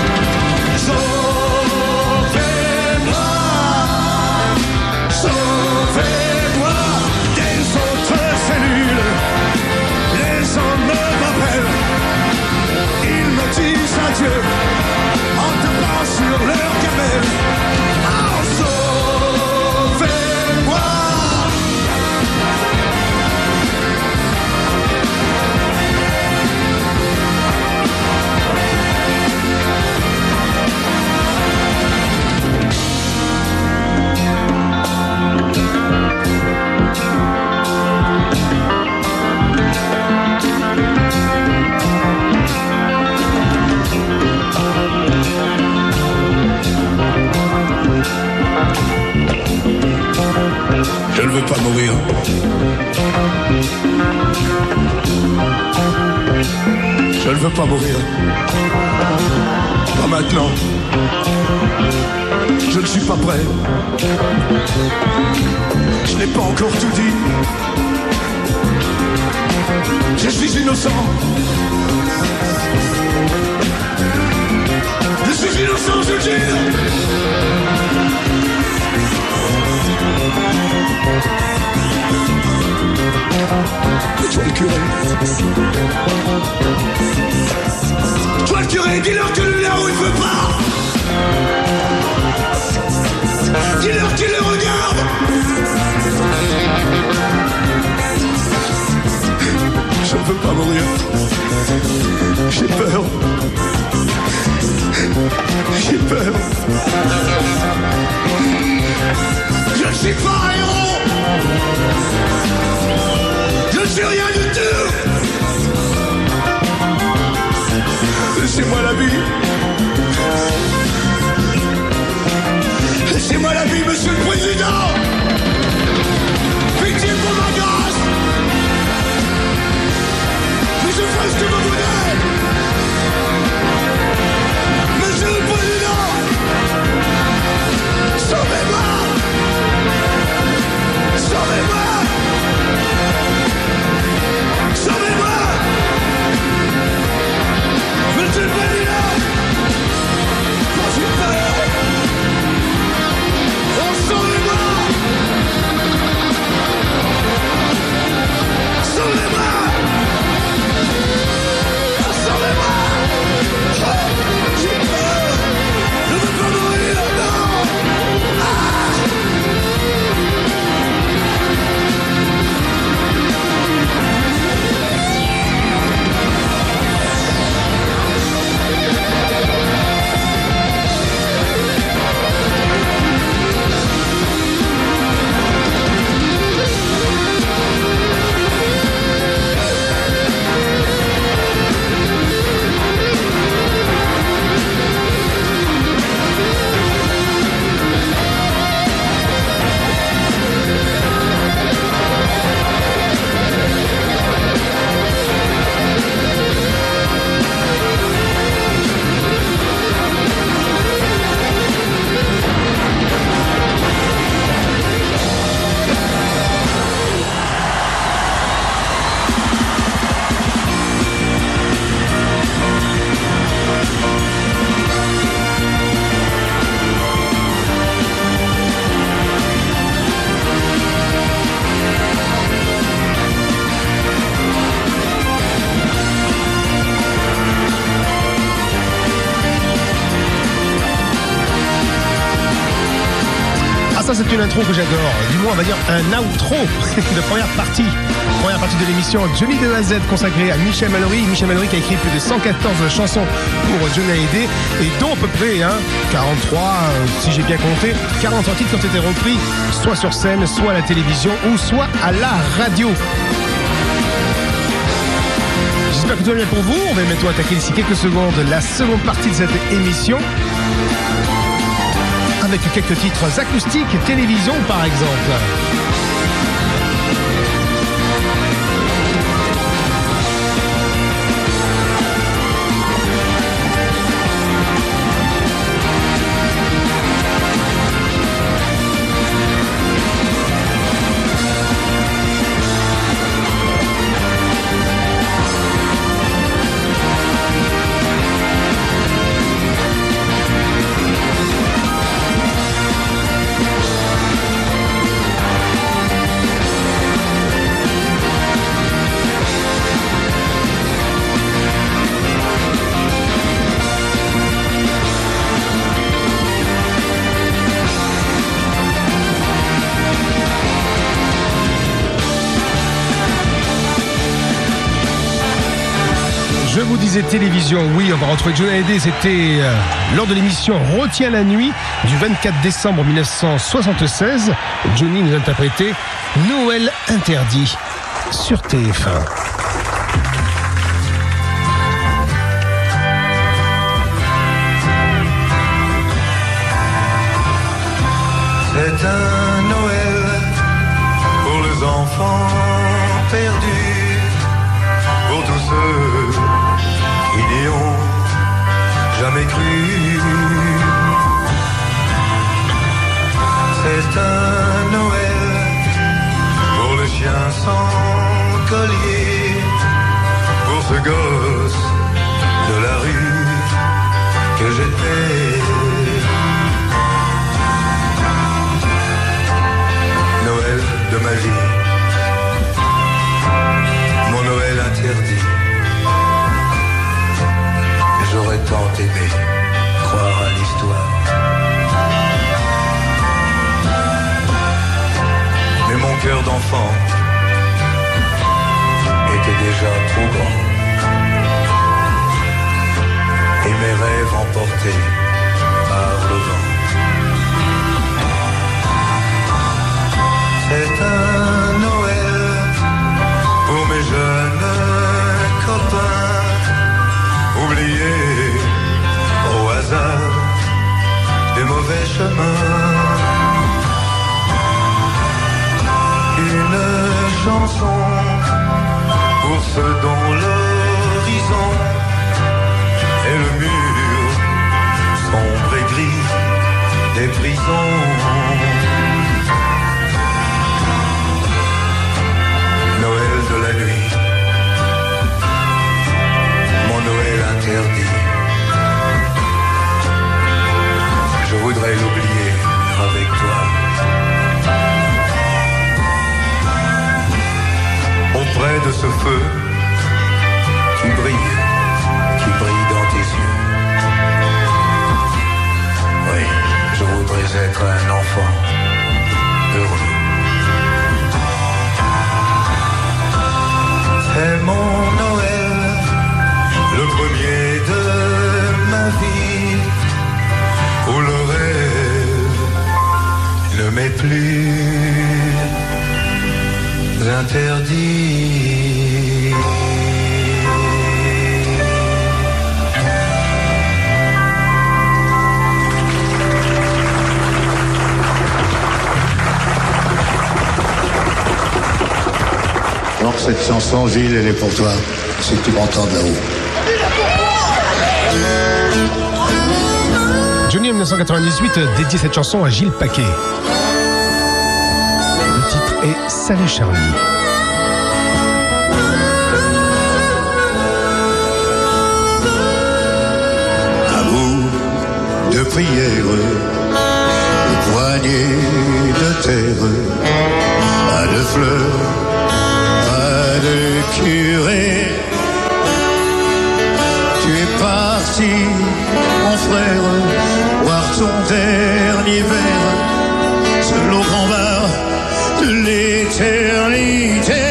S4: Sauvez-moi, sauvez-moi des autres cellules. Les hommes m'appellent, ils me disent adieu en tapant sur leur gamelle. Oh, sauvez-moi. Je ne veux pas mourir. Je ne veux pas mourir. Pas maintenant. Je ne suis pas prêt. Je n'ai pas encore tout dit. Je suis innocent. Je suis innocent, je dis. Et toi le curé, toi le curé, dis-leur que le là où il veut pas. Dis-leur qu'il le regarde. Je ne veux pas mourir. J'ai peur. J'ai peur.
S3: Monsieur le Président, pitié pour ma grâce. Mais je ferai ce que vous voulez. Monsieur le Président, sauvez-moi. Sauvez-moi. Sauvez-moi. Monsieur le Président, moi j'ai peur. Oh, sauvez-moi. Sauvez-moi. Sauvez-moi. Oh, j'ai peur. Je veux pas mourir, non. Ah.
S5: Ça, c'est une intro que j'adore. Du moins, on va dire un outro de première partie. Première partie de l'émission Johnny de A à Z consacrée à Michel Mallory. Michel Mallory qui a écrit plus de cent quatorze chansons pour Johnny Hallyday et dont à peu près hein, quarante-trois, euh, si j'ai bien compté, quarante-trois titres qui ont été repris soit sur scène, soit à la télévision ou soit à la radio. J'espère que tout va bien pour vous. On va maintenant attaquer d'ici quelques secondes la seconde partie de cette émission. Avec quelques titres acoustiques, télévision par exemple. Je vous disais télévision, oui, on va retrouver Johnny Hallyday, c'était euh, lors de l'émission Retiens la nuit du vingt-quatre décembre mille neuf cent soixante-seize. Johnny nous a interprété Noël interdit sur T F un.
S3: C'est un Noël pour les enfants perdus, pour tous ceux qui n'y ont jamais cru. C'est un Noël pour le chien sans collier, pour ce gosse de la rue que j'étais. Noël de ma vie, mon Noël interdit. J'aurais tant aimé croire à l'histoire, mais mon cœur d'enfant était déjà trop grand et mes rêves emportés par le vent. C'est un Noël pour mes jeunes copains, oubliés au hasard des mauvais chemins. chanson pour ceux dont l'horizon et le mur sombre et gris des prisons. Noël de la nuit, mon Noël interdit. Je voudrais l'oublier avec toi. Auprès de ce feu qui brille, qui brille dans tes yeux. Oui, je voudrais être un enfant heureux. C'est mon Noël, le premier de ma vie, où le rêve ne m'est plus interdit.
S2: Alors cette chanson, Gilles, elle est pour toi, si tu m'entends de là-haut.
S5: Johnny en dix-neuf cent quatre-vingt-dix-huit dédié cette chanson à Gilles Paquet. Le titre est Salut Charlie.
S3: Un bout de prière, une poignée de terre, pas de fleurs, pas de curé. Tu es parti, mon frère, voir ton dernier verre, seul au grand bar de l'éternité.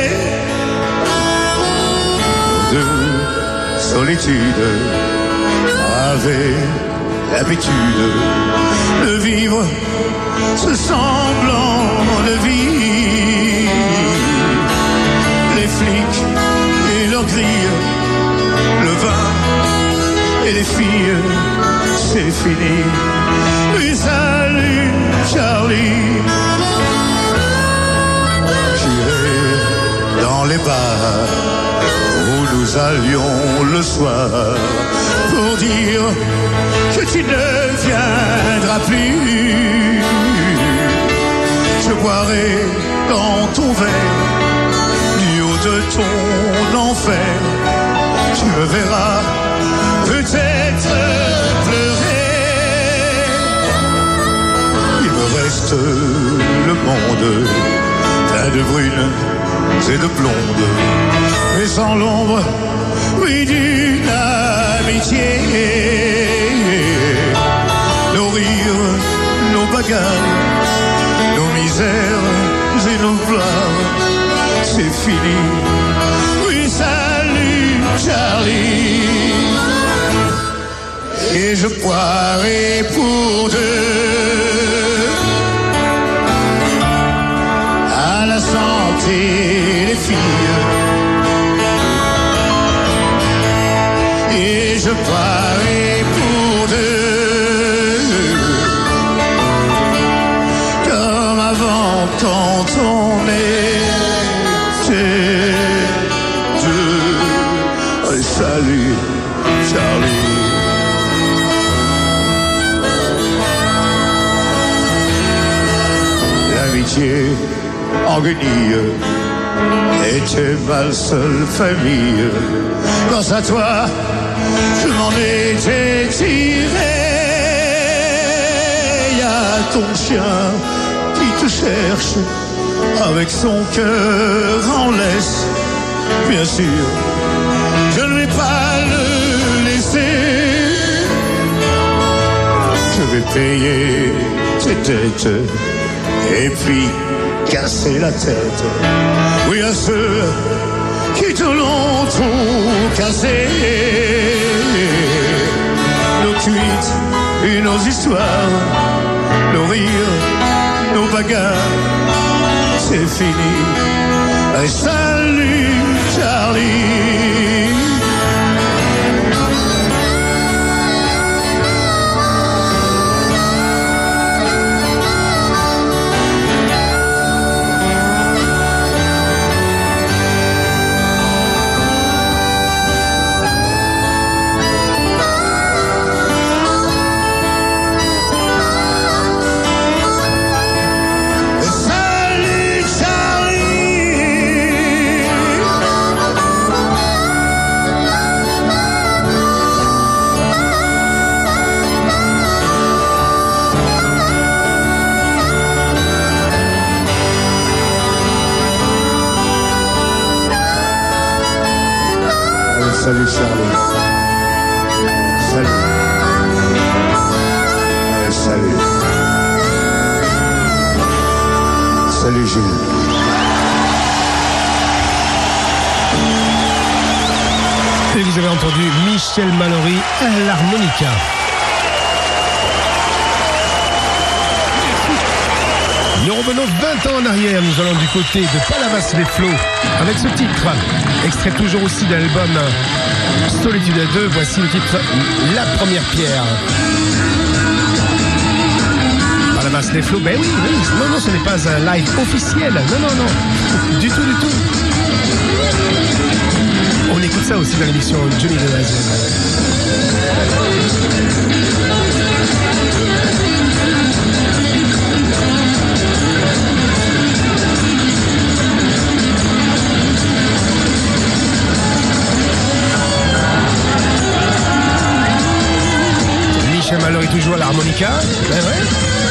S3: De solitude, avait l'habitude de vivre ce semblant de vie. Les flics et leurs grilles, le vin et les filles, c'est fini. Oui, salut Charlie. J'irai dans les bars où nous allions le soir pour dire que tu ne viendras plus. Je boirai dans ton verre du haut de ton enfer. Tu me verras peut-être pleurer. Il me reste le monde plein de brunes et de blondes, mais sans l'ombre, oui, d'une amitié. Nos rires, nos bagarres, nos misères et nos pleurs, c'est fini. Oui, salut Charlie. Et je boirai pour deux à la santé des filles. Et je boirai pour deux comme avant quand on était deux. Et salut Charlie. L'amitié en guenille était ma seule famille. Grâce à toi, je m'en étais tiré. Y a ton chien qui te cherche avec son cœur en laisse. Bien sûr, je ne vais pas le laisser. Je vais payer tes dettes et puis casser la tête. Oui, à ceux qui te l'ont tout cassé. Nos cuites et nos histoires, nos rires, nos bagarres, c'est fini. Et salut Charlie.
S2: Salut Charlie. Salut. Ouais, salut. Salut Gilles.
S5: Et vous avez entendu Michel Mallory à l'harmonica. Nous revenons vingt ans en arrière, nous allons du côté de Palavas-les-Flots avec ce titre, extrait toujours aussi de l'album Solitude à deux. Voici le titre La Première Pierre. Palavas-les-Flots, ben oui, oui, non, non, ce n'est pas un live officiel, non, non, non, du tout, du tout. On écoute ça aussi dans l'émission Johnny de la Z. Michel Mallory toujours à l'harmonica. Ben ouais.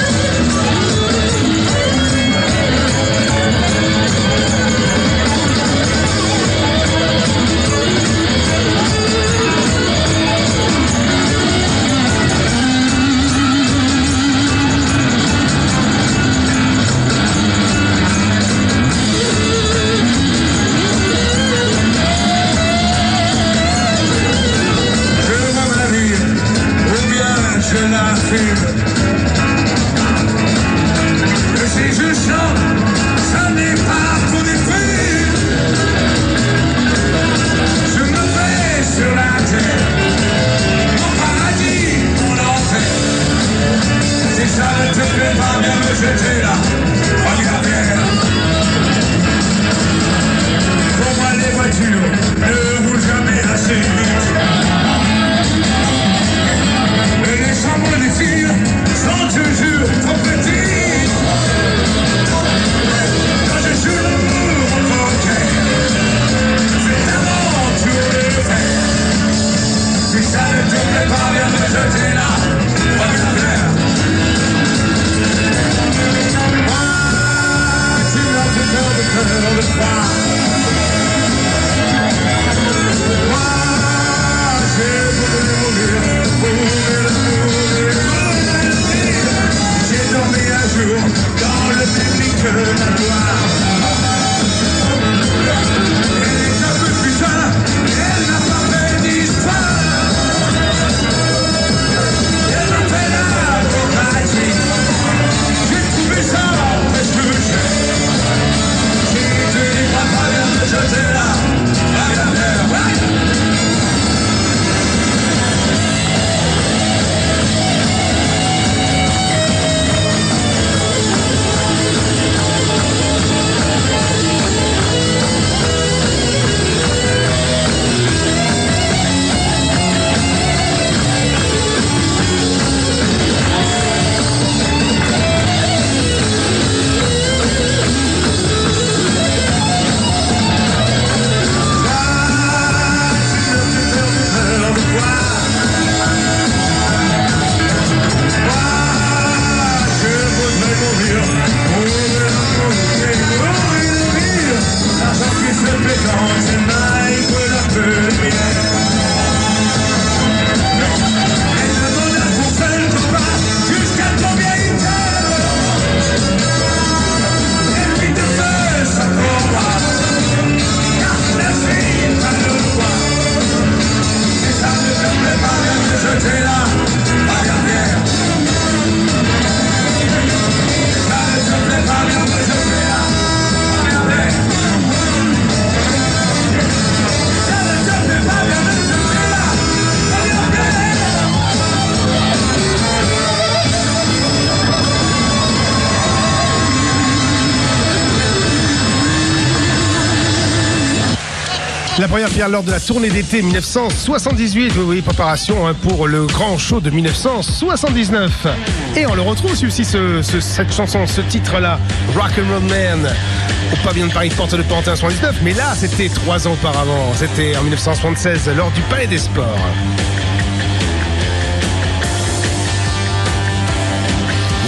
S5: La première pierre lors de la tournée d'été mille neuf cent soixante-dix-huit, oui, oui, préparation hein, pour le grand show de mille neuf cent soixante-dix-neuf. Et on le retrouve aussi, ce, ce, cette chanson, ce titre-là, Rock and Roll Man, au pavillon de Paris, porte de Pantin soixante-dix-neuf. Mais là, c'était trois ans auparavant, c'était en mille neuf cent soixante-seize, lors du Palais des Sports. Vous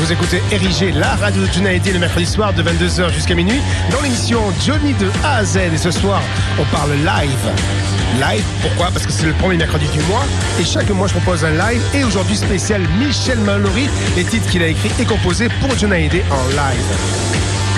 S5: Vous écoutez Érigé, la radio de Johnny Hallyday, le mercredi soir de vingt-deux heures jusqu'à minuit dans l'émission Johnny de A à Z. Et ce soir, on parle live. Live, pourquoi? Parce que c'est le premier mercredi du mois et chaque mois je propose un live. Et aujourd'hui spécial Michel Mallory, les titres qu'il a écrits et composés pour Johnny Hallyday en live.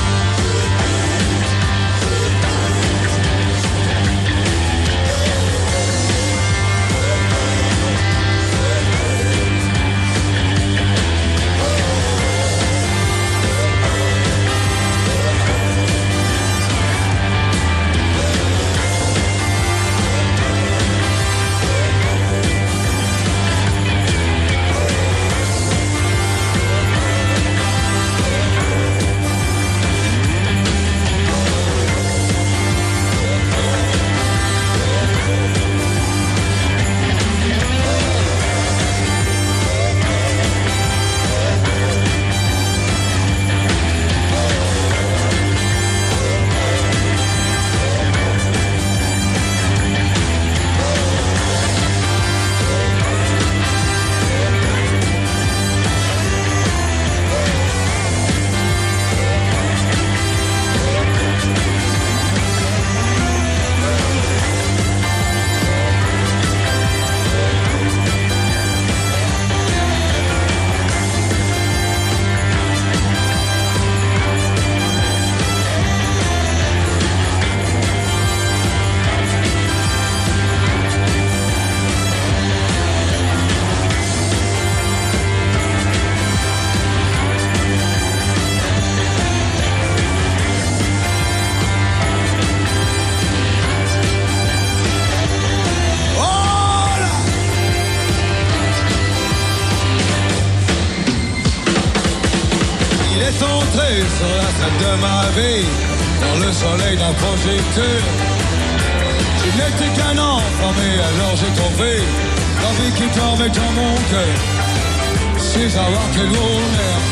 S3: Sur la scène de ma vie, dans le soleil d'un projecteur. Je n'étais qu'un enfant, mais alors j'ai trouvé la vie qui dormait dans mon cœur. C'est un rock'n'roll man,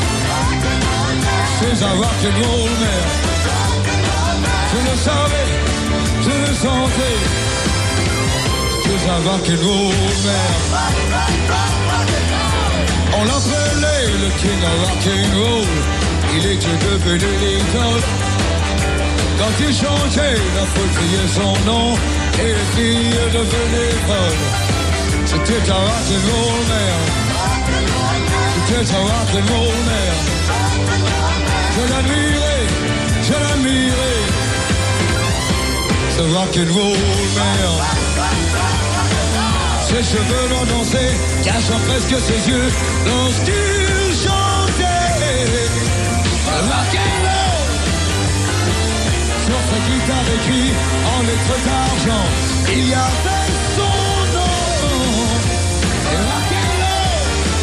S3: c'est un rock'n'roll man. Je le savais, je le sentais, c'est un rock'n'roll man. On l'appelait le king of rock'n'roll. Il était devenu l'idole. Quand il changeait, la foule criait son nom et les filles devenaient folles. C'était un rock'n'roll man. C'était un rock'n'roll man. Je l'admirais, je l'admirais. Ce rock'n'roll man. Ses cheveux l'ont dansé, cachant presque ses yeux lorsqu'il chantait. Rock'n'roll. Sur sa guitare écrit en lettres d'argent, il y avait son nom. Rock'n'roll.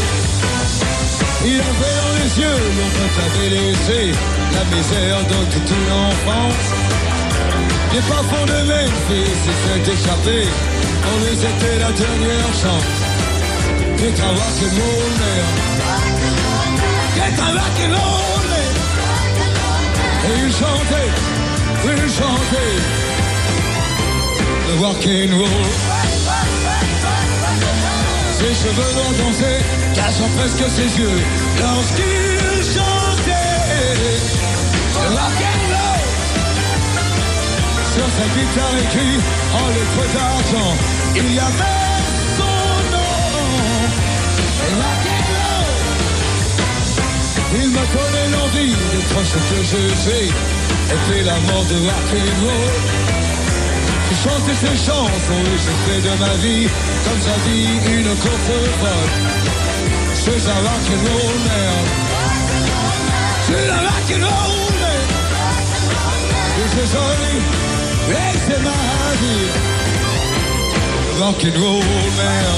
S3: Il avait dans les yeux l'ombre qu'avait laissé la misère de toute une enfance. Les parfums de Memphis s'est échappé, on les était la dernière chance. C'est un rock'n'roll man. C'est un rock'n'roll man. Et il chantait, il chantait le rock'n'roll. Ses cheveux l'ont dansé, cachant presque ses yeux lorsqu'il chantait le rock'n'roll. Sur sa guitare écrit en lettres d'argent, il y avait son nom. Rock'n'roll. Il m'a donné l'envie d'être ce que je suis, et puis la mort de rock'n'roll. J'ai chanté ces chansons et j'ai fait de ma vie, comme sa vie, une course folle. C'est un rock'n'roll man. C'est un rock'n'roll man. Et c'est sa vie, et c'est ma vie. Rock'n'roll man.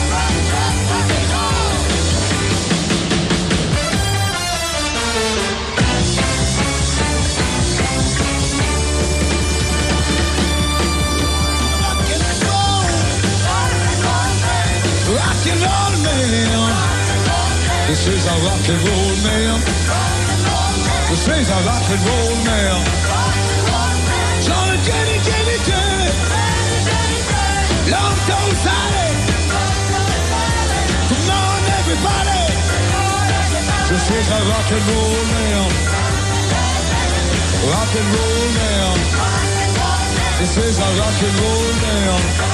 S3: Rock'n'roll man. This is a rock'n'roll man. This is a rock'n'roll man. Johnny, Jenny, Jenny, Jenny. Long Tone Sally. Come on, everybody. Je suis un rock'n'roll man. Rock'n'roll man. This is a rock'n'roll man.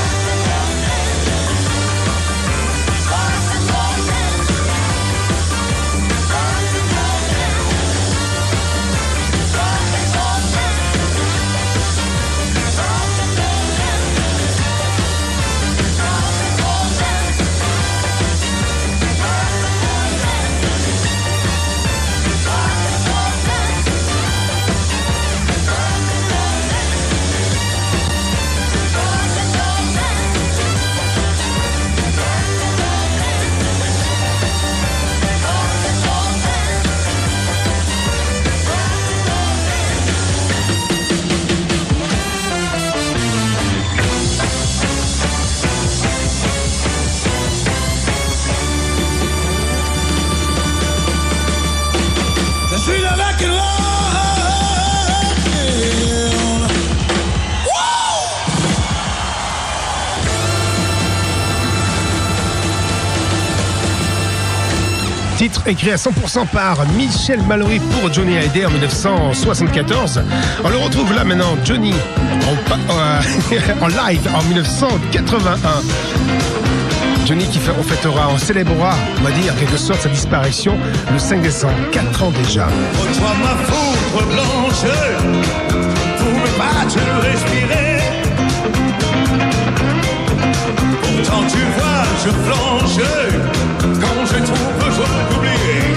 S5: Titre écrit à cent pour cent par Michel Mallory pour Johnny Hallyday en dix-neuf cent soixante-quatorze. On le retrouve là maintenant, Johnny, en, euh, en live en dix-neuf cent quatre-vingt-un. Johnny qui fait, on fêtera, on célébrera, on va dire, en quelque sorte, sa disparition le cinq décembre, quatre ans déjà.
S4: Oh, toi, ma foudre blanche, pour me battre, respirer. Pourtant, tu vois, je flanche quand j'ai trop besoin d'oublier.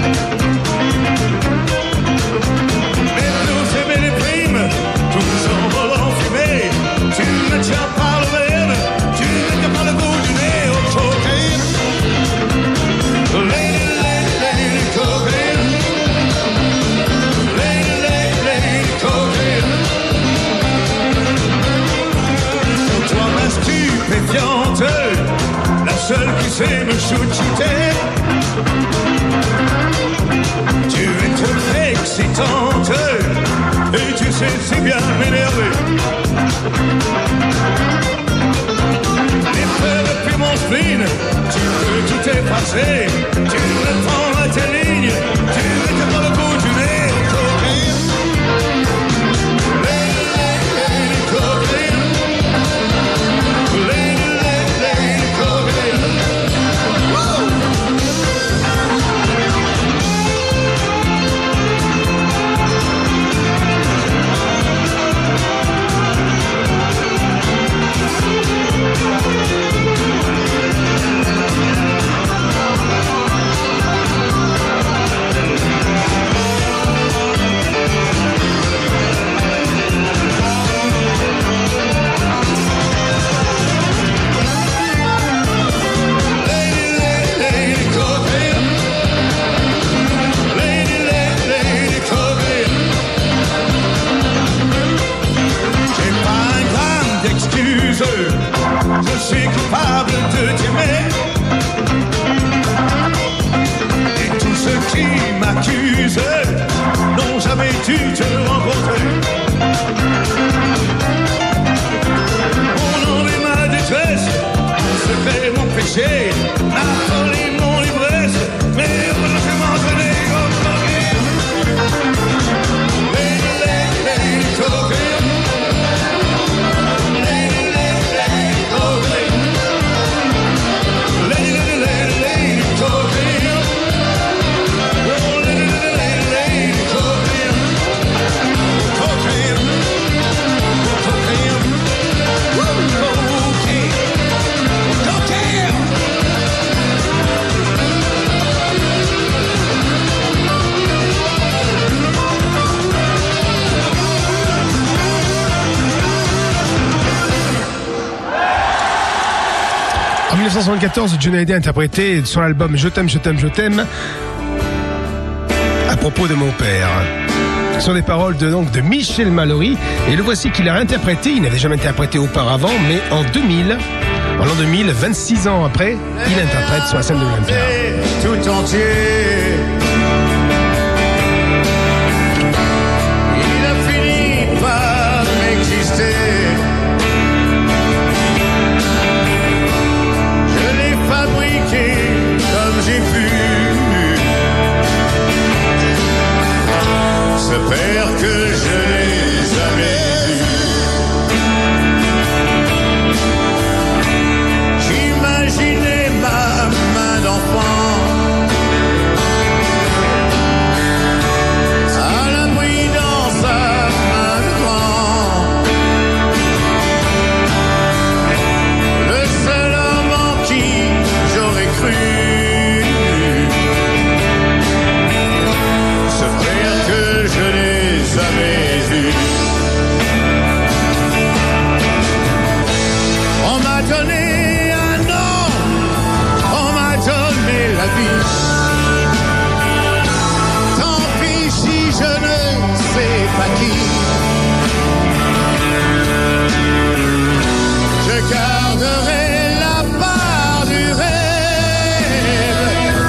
S4: Mais nous aimer les primes, tous en volant fumée. Tu ne tiens pas le verbe, tu n'as pas le goût du nez au cocaïne. Lady, lady, lady, cocaïne. Lady, lady, lady, cocaïne. Pour toi, ma stupéfiante, la seule qui sait me chouchouter. Tu es trop excitante et tu sais si bien m'énerver. Les peurs et puis mon spleen, tu peux tout effacer. Tu me prends à tes lignes, tu n'es pas le bout du nez. Cocaïne, lady, lady, lady, cocaïne. Lady, lady, lady, cocaïne. Whoa! Je suis coupable de t'aimer. Et tous ceux qui m'accusent n'ont jamais dû te rencontrer. Mon nom est ma détresse, mon secret, mon péché, ma folie, mon ivresse, mais je m'entraîner au cocaïne. Lady, lady, lady, cocaïne.
S5: En dix-neuf cent soixante-quatorze, Johnny Hallyday a interprété sur l'album Je t'aime, je t'aime, je t'aime à propos de mon père. Ce sont des paroles de, donc, de Michel Mallory et le voici qu'il a interprété. Il n'avait jamais interprété auparavant, mais en deux mille, en l'an deux mille, vingt-six ans après, il interprète sur la scène de l'Olympia.
S4: Tout entier. Il a fini par m'exister. Je l'ai fabriqué comme j'ai pu.
S2: père que je n'ai jamais vu. J'imaginais ma main d'enfant à l'abri dans sa main de grand, le seul homme en qui j'aurais cru, ce frère que je n'ai jamais vu. On m'a donné un nom, on m'a donné la vie. Tant pis si je ne sais pas qui. Je garderai la part du rêve.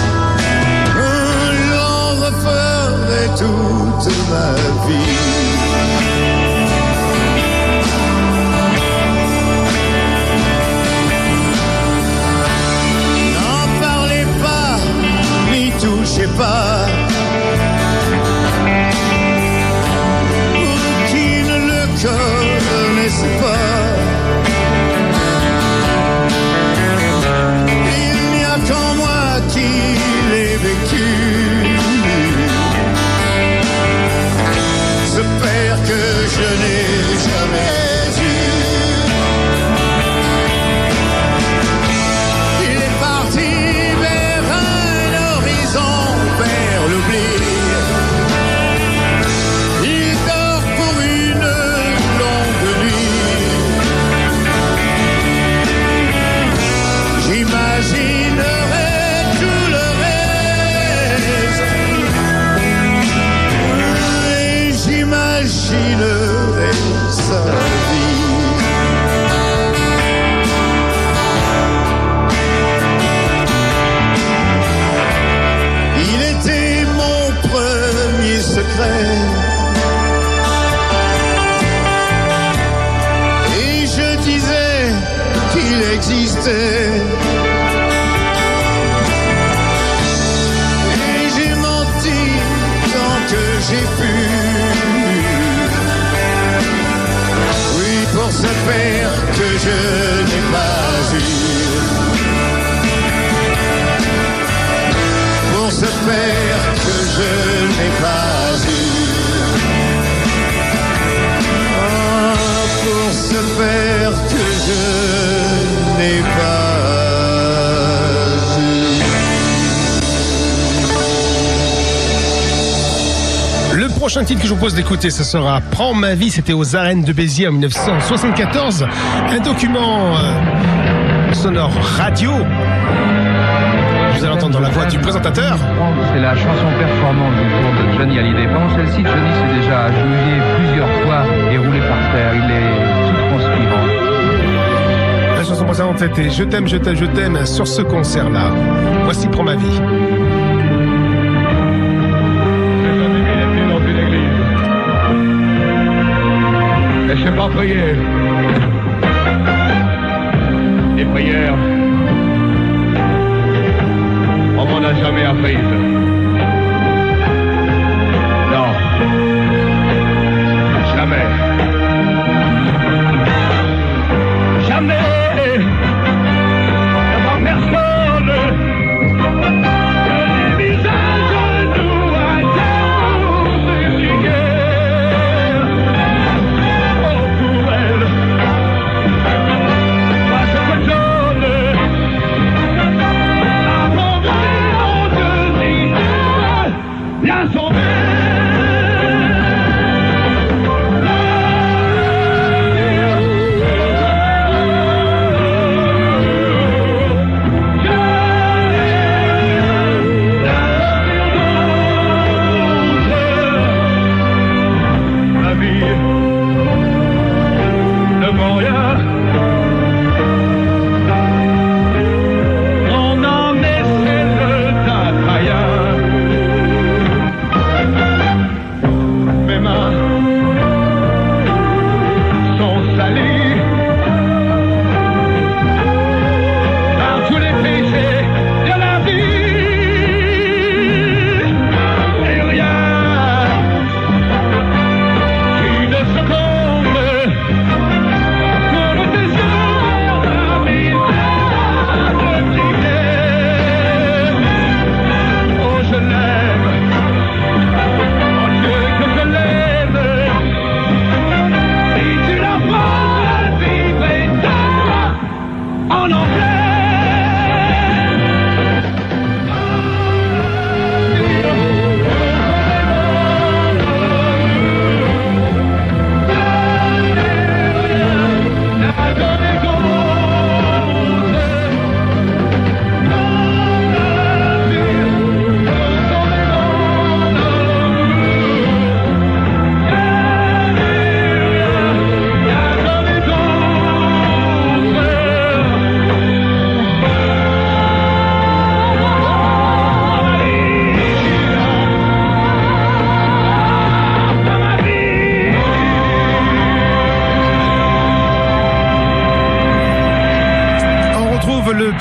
S2: L'on referait toute ma vie. N'en parlez pas, n'y touchez pas. Vous qui ne le connaissez pas, il n'y a qu'en moi qui l'ai vécu. Ce père que je n'ai jamais eu. Il est parti vers un horizon, vers l'oubli. Il dort pour une longue nuit. J'imaginerai tout le reste et j'imaginerai sa vie. Il était mon premier secret et je disais qu'il existait. Et j'ai menti tant que j'ai pu. Oui, pour ce père que je n'ai pas eu. Pour ce père que je n'ai pas eu. Oh, pour ce père que je n'ai pas eu.
S5: Le prochain titre que je vous propose d'écouter, ce sera Prends ma vie, c'était aux arènes de Béziers en dix-neuf cent soixante-quatorze. Un document euh, sonore radio. Vous allez entendre dans la voix du présentateur.
S7: C'est la chanson performante du tour de Johnny Hallyday. Pendant celle-ci, Johnny s'est déjà agenouillé plusieurs fois et roulé par terre. Il est tout transpirant.
S5: La chanson précédente, c'était Je t'aime, je t'aime, je t'aime sur ce concert-là. Voici Prends ma vie.
S1: Je sais pas prier. Les prières, on m'en a jamais appris. Non. Jamais. Jamais. Devant personne. Que les visages nous attendent expliquer.
S2: Donne, abandonné en deux idées.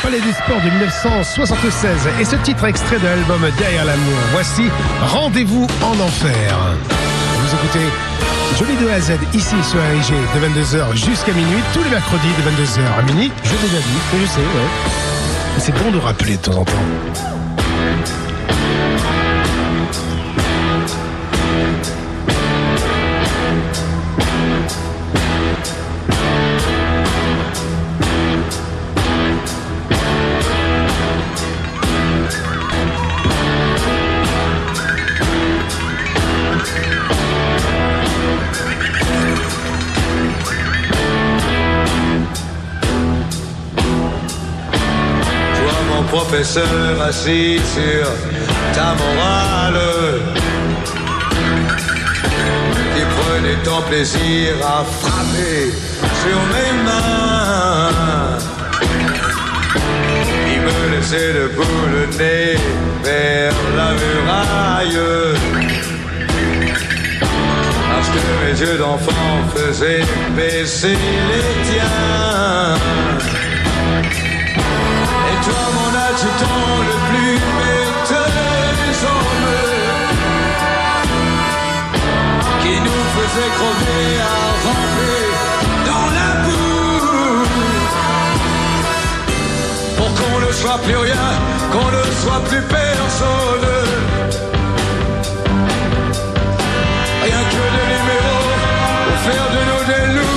S5: Palais des Sports de dix-neuf cent soixante-seize. Et ce titre extrait de l'album Derrière l'amour. Voici Rendez-vous en enfer. Vous écoutez Johnny de A à Z ici sur R I G de vingt-deux heures jusqu'à minuit, tous les mercredis de vingt-deux heures à minuit. J'ai déjà dit, mais je sais, ouais. Mais c'est bon de rappeler de temps en temps.
S3: Professeur assis sur ta morale, qui prenait ton plaisir à frapper sur mes mains. Il me laissait debout le nez vers la muraille, parce que mes yeux d'enfant faisaient baisser les tiens. Et toi, mon adjudant le plus bête des hommes, qui nous faisait crever à ramper dans la boue, pour qu'on ne soit plus rien, qu'on ne soit plus personne, rien que des numéros pour faire de nous des loups.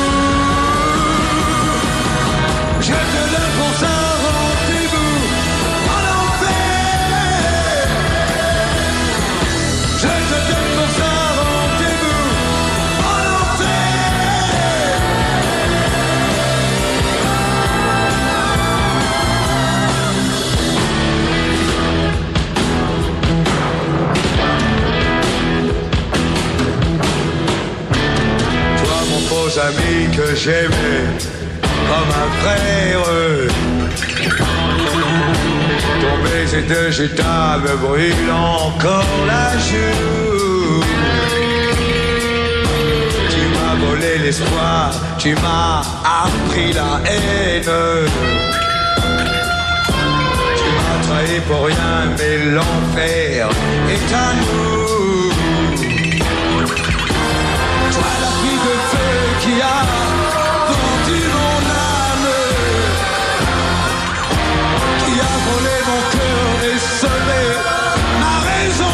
S3: Je te donne pour ça rendez-vous en enfer. Je te donne pour ça rendez-vous en enfer. Toi, mon beau ami que j'aimais comme un frère, ton baiser de gita me brûle encore la joue. Tu m'as volé l'espoir, tu m'as appris la haine. Tu m'as trahi pour rien, mais l'enfer est à nous. Toi, la fille de feu qui a vendu mon âme, qui a volé mon cœur et semé ma raison,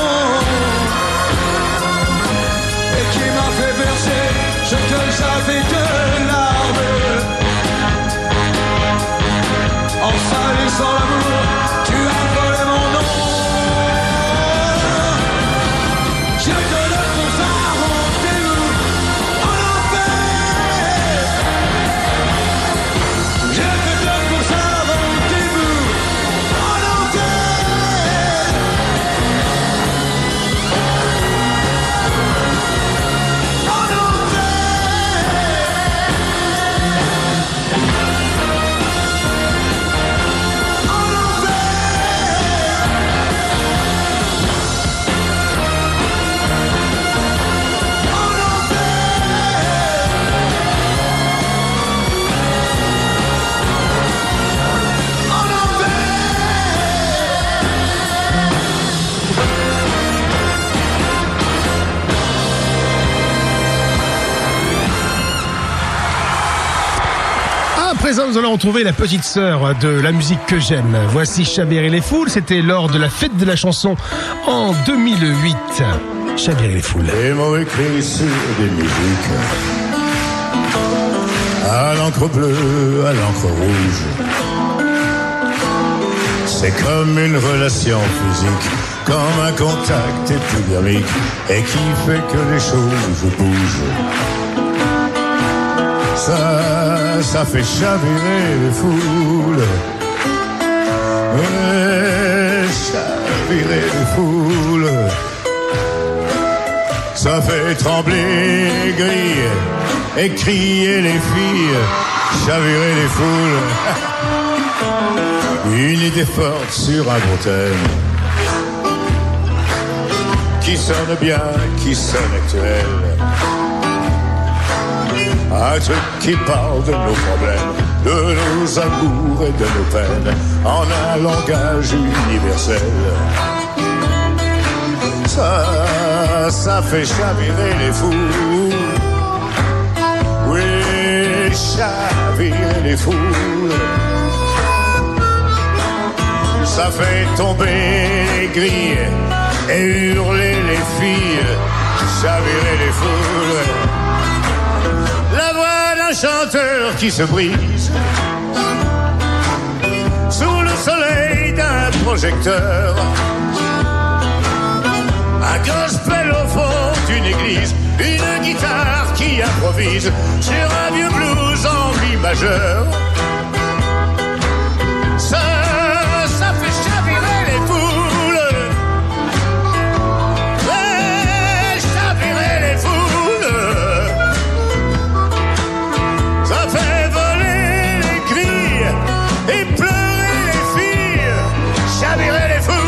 S3: et qui m'a fait verser ce que j'avais de larmes. En salissant l'amour, tu as volé mon nom. Je te donne pour ça rendez-vous en enfer. Je te donne pour ça rendez-vous en enfer. En enfer. En enfer.
S5: À présent, nous allons retrouver la petite sœur de la musique que j'aime. Voici Chavirer les foules. C'était lors de la fête de la chanson en deux mille huit. Chavirer les foules.
S4: Des mots écrits sur des musiques, à l'encre bleue, à l'encre rouge. C'est comme une relation physique, comme un contact épidermique, et qui fait que les choses bougent. Ça, ça fait chavirer les foules. Ouais, chavirer les foules. Ça fait trembler les grilles et crier les filles, chavirer les foules. Une idée forte sur un gros thème qui sonne bien, qui sonne actuel. Un truc qui parle de nos problèmes,
S2: de nos amours et de nos peines en un langage universel. Ça, ça fait chavirer les fous. Oui, chavirer les foules. Ça fait tomber les grilles et hurler les filles, chavirer les foules. La voix d'un chanteur qui se brise sous le soleil d'un projecteur. Un gospel au fond d'une église, une guitare qui improvise sur un vieux blues en mi majeur. Ça, ça fait chavirer les foules. Ouais, chavirer les foules. Ça fait voler les grilles et pleurer les filles, chavirer les foules.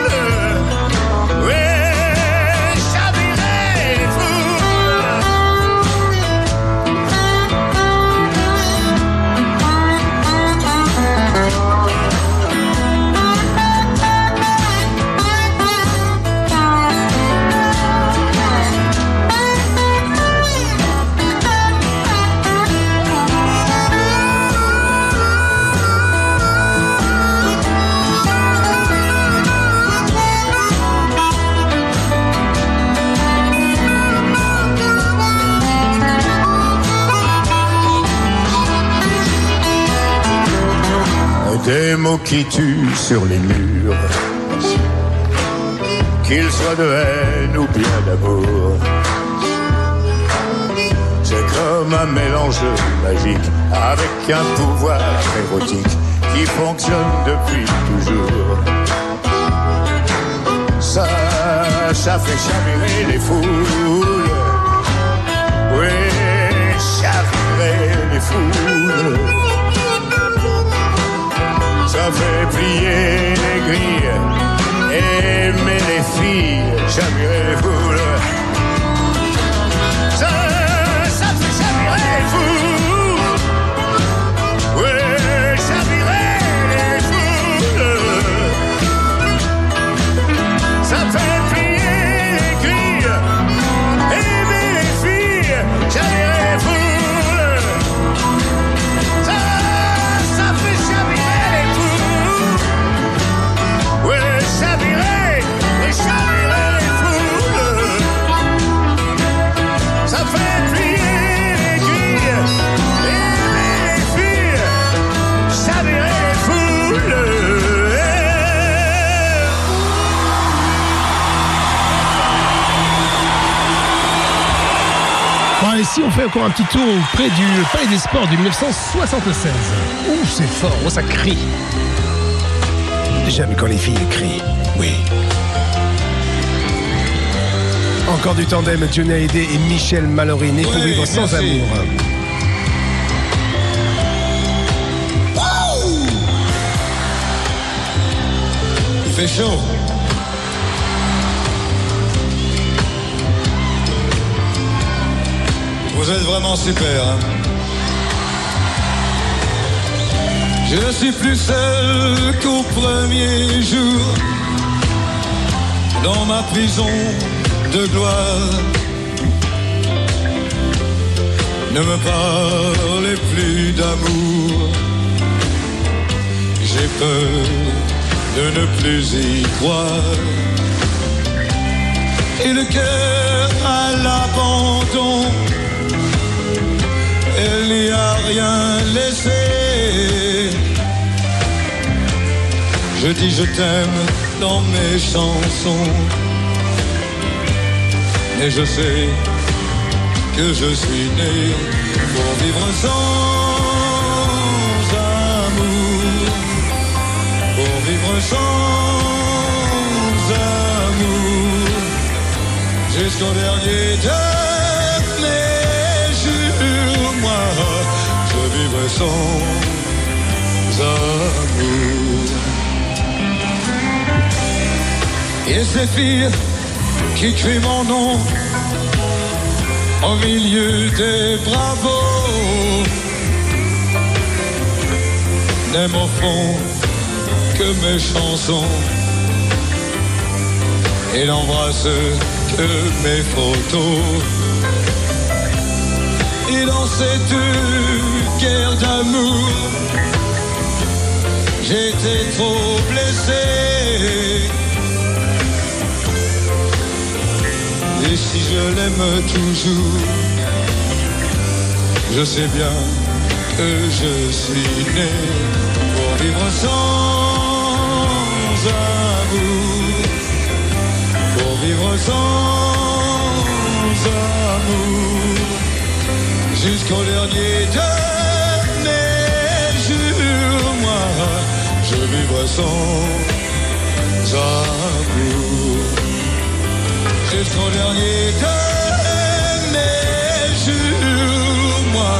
S2: Des mots qui tuent sur les murs, qu'ils soient de haine ou bien d'amour. C'est comme un mélange magique avec un pouvoir érotique qui fonctionne depuis toujours. Ça, ça fait chavirer les foules. Oui, chavirer les foules. Ça fait plier les grilles, aimer les filles, chavirer les foules. Ça, ça fait chavirer les foules. Ouais, chavirer les foules. Ça fait plier les grilles, aimer les filles, chavirer les foules. Ça, ça fait chavirer. Chavirer, et chavirer les foules. Ça fait plier les grilles, aimer les filles, chavirer les foules.
S5: Bon, ici on fait encore un petit tour près du Palais des Sports du dix-neuf cent soixante-seize. Ouh, c'est fort, oh, ça crie. J'aime quand les filles crient, oui. Encore du tandem Johnny Hallyday et Michel Mallory, né pour vivre sans
S3: merci.
S5: amour.
S3: Il fait chaud. Vous êtes vraiment super, hein? Je ne suis plus seul qu'au premier jour dans ma prison de gloire. Ne me parlez plus d'amour, j'ai peur de ne plus y croire. Et le cœur à l'abandon, elle n'y a rien laissé. Je dis je t'aime dans mes chansons, mais je sais que je suis né pour vivre sans amour, pour vivre sans amour, jusqu'au dernier de mes jours. Moi, je vivrai sans amour. Et ces filles qui crient mon nom au milieu des bravos, n'aime au fond que mes chansons. Il n'embrasse que mes photos. Et dans cette guerre d'amour, j'étais trop blessé. Et si je l'aime toujours, je sais bien que je suis né pour vivre sans amour, pour vivre sans amour, jusqu'au dernier de mes jours. Moi, je vivrai sans amour, jusqu'au dernier de mes jours. Moi,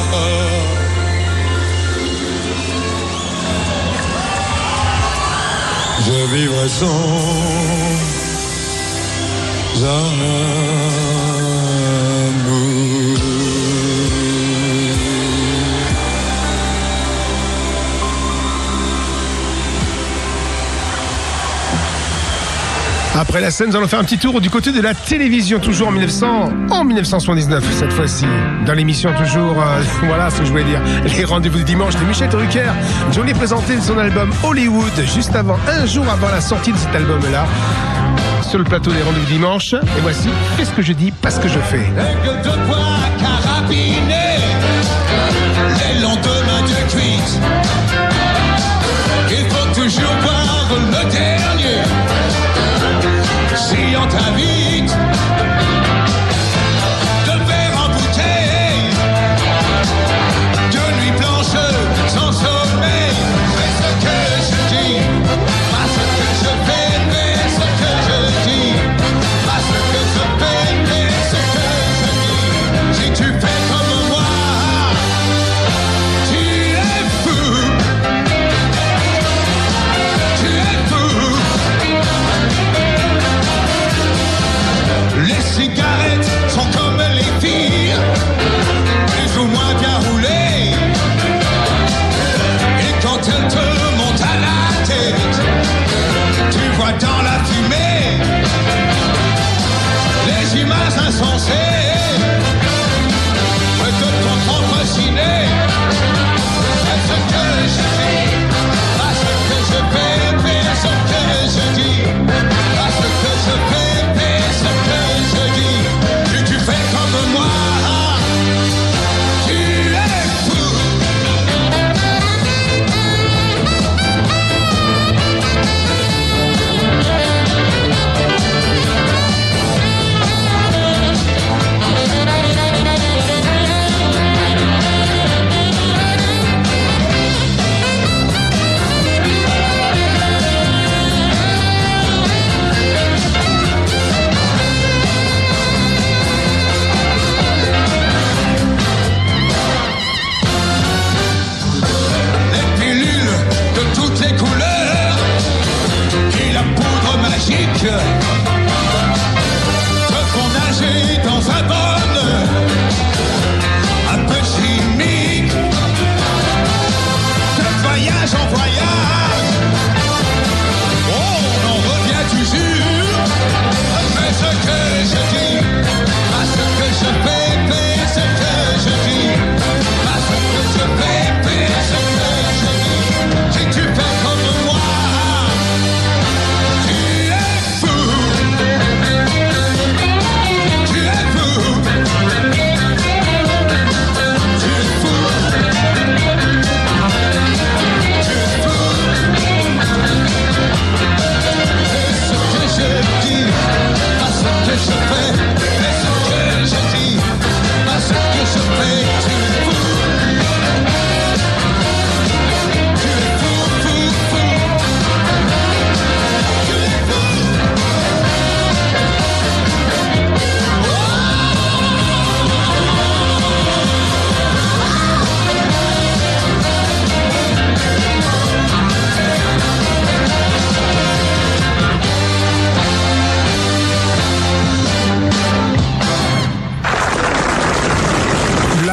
S3: je vivrai sans amour.
S5: Après la scène, nous allons faire un petit tour du côté de la télévision, toujours en mille neuf cents, en mille neuf cent soixante-dix-neuf, cette fois-ci. Dans l'émission, toujours, euh, voilà ce que je voulais dire, les rendez-vous du dimanche de Michel Drucker. Johnny présentait son album Hollywood, juste avant, un jour avant la sortie de cet album-là, sur le plateau des rendez-vous du dimanche. Et voici, fais ce que je dis, pas ce que je fais.
S3: Aigle de bois carabiné, les lendemains de cuite. Il faut toujours boire le dernier. Si on t'invite, de verre en bouteille, de nuit blanche sans sommeil. Fais ce que je dis, pas ce que je fais, mais ce que je dis. Pas ce que je fais, mais ce que je dis. Si tu fais comme moi, tu es fou.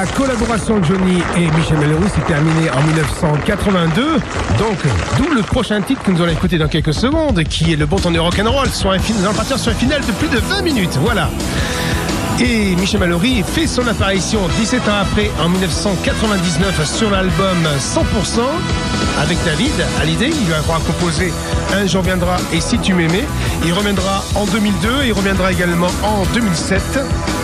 S5: La collaboration de Johnny et Michel Malheureux s'est terminée en mille neuf cent quatre-vingt-deux. Donc, d'où le prochain titre que nous allons écouter dans quelques secondes, qui est le bon temps de rock'n'roll, sur un film, nous allons partir sur un final de plus de vingt minutes. Voilà. Et Michel Mallory fait son apparition dix-sept ans après, en mille neuf cent quatre-vingt-dix-neuf, sur l'album cent pour cent avec David Hallyday. Il lui aura composé Un jour viendra et Si tu m'aimais. Il reviendra en deux mille deux, il reviendra également en deux mille sept.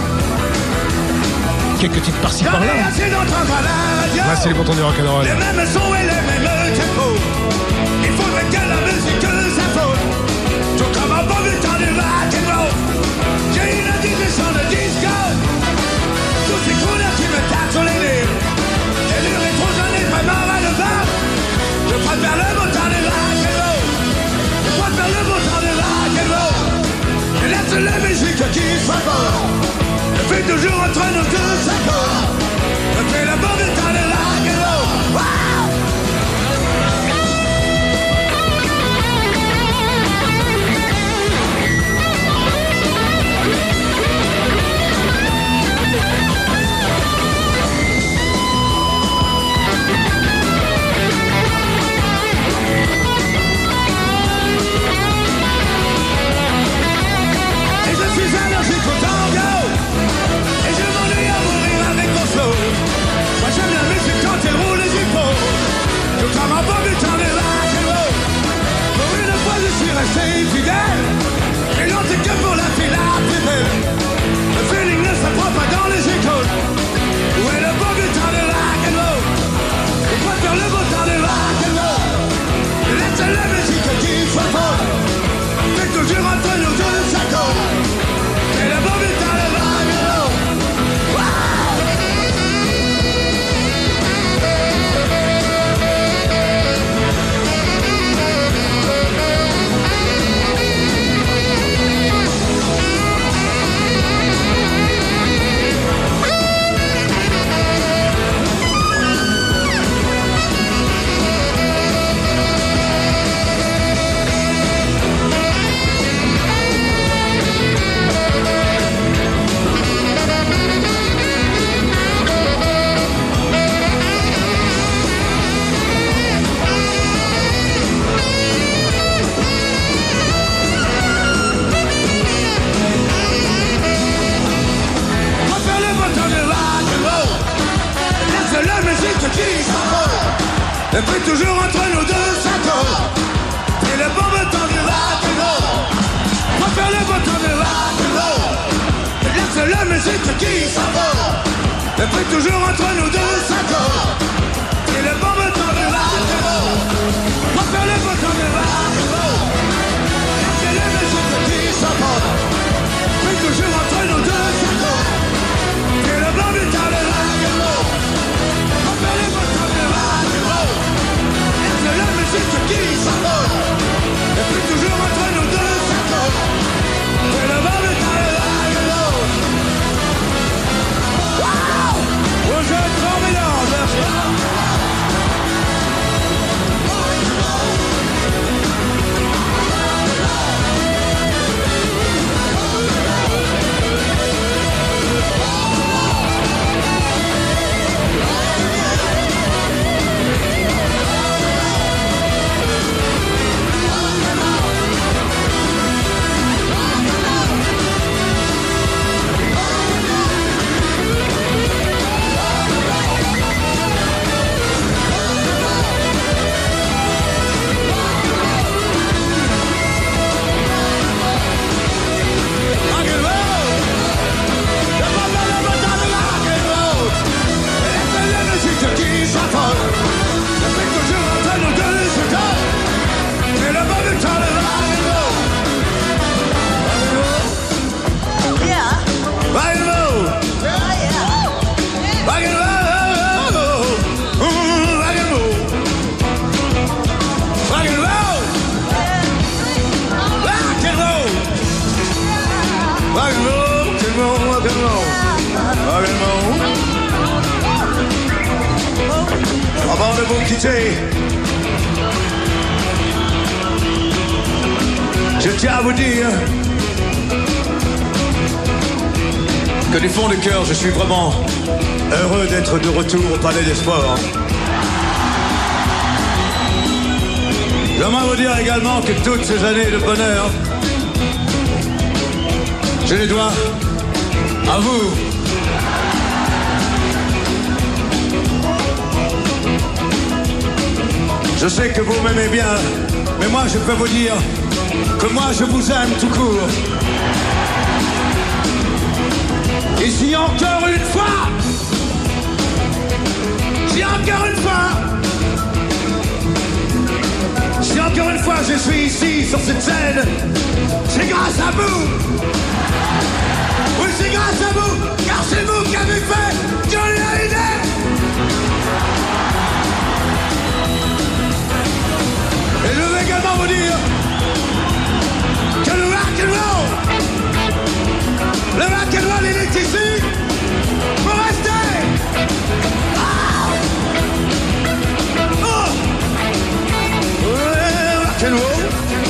S5: Quelques titres par-ci par-là. Là, c'est les bons temps du rock'n'roll.
S4: Les mêmes sons et les mêmes tempos. Il faudrait que la musique s'affole. Tout comme un bon vieux temps du rock'n'roll. J'ai une indigestion de disco. Tous ces couleurs qui me tapent sur les lèvres. Et le rétro, j'en ai vraiment ras le bas. Je préfère le bon temps du rock'n'roll. Je préfère le bon temps du rock'n'roll. Et laisse la musique qui soit bonne. Je fais toujours entre nous deux accords. Je fais le bon vieux temps du rock'n'roll. Wow! Resté fidèle, et l'on c'est que pour la fille la plus belle. Le feeling ne s'apprend pas dans les écoles. Où est le bon vieux temps de rock'n'roll? On peut faire le beau temps de rock'n'roll. Laisse la musique qui soit folle. Fais toujours entre nous deux accords. C'est le bon vieux temps de rock'n'roll. Et puis toujours entre nous deux accords. C'est le bon temps du rock'n'roll. On fait le bon temps du rock'n'roll. Laisse la musique qui s'envole. Et puis toujours entre nous deux accords. C'est le bon temps du rock'n'roll. On fait le bon temps du rock'n'roll. Laisse la musique qui s'envole. Et puis toujours entre nous deux accords. C'est le bon temps du rock'n'roll. On fait le bon temps du rock'n'roll. La musique qui s'envole. Et puis toujours entre nous deux accords. C'est le bon temps de rock'n'roll. Wow! Vous êtes trop mélange, n'est-ce pas? Avant de vous quitter, je tiens à vous dire que du fond du cœur, je suis vraiment
S3: Heureux d'être de retour au Palais des Sports. J'aimerais vous dire également que toutes ces années de bonheur, je les dois à vous. Je sais que vous m'aimez bien, mais moi je peux vous dire que moi je vous aime tout court. Et si encore une fois, si encore une fois, si encore une fois je suis ici sur cette scène, c'est grâce à vous. Oui, c'est grâce à vous, car c'est vous qui avez fait Johnny Hallyday. Et je veux également vous dire que le rock'n'roll, le rock'n'roll il est ici pour rester. Ah oh ouais, rock'n'roll,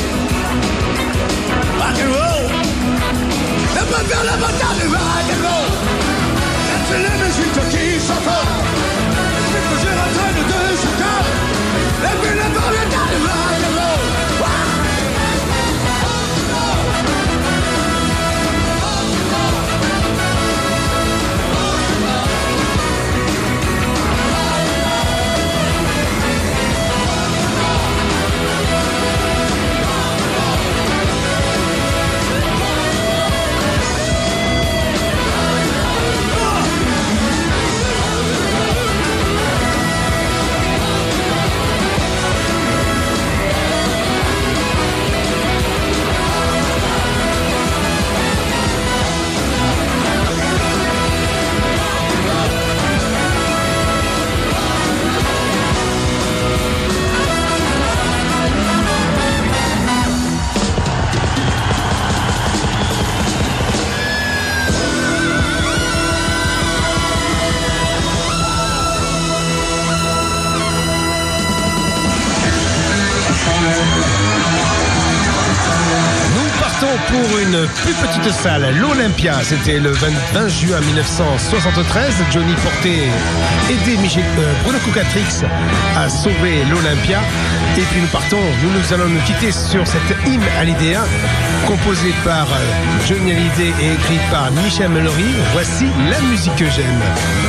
S3: rock'n'roll, on peut faire la bataille du rock'n'roll. C'est les musiques qui s'entendent, c'est que j'ai la traîne de chacun. Et puis le bon état du rock'n'roll.
S5: Pour une plus petite salle, l'Olympia, c'était le vingt juin mille neuf cent soixante-treize. Johnny portait aidé Michel, euh, Bruno Cucatrix à sauver l'Olympia. Et puis nous partons, nous, nous allons nous quitter sur cette hymne Hallyday, composée par euh, Johnny Hallyday et écrite par Michel Mallory. Voici la musique que j'aime.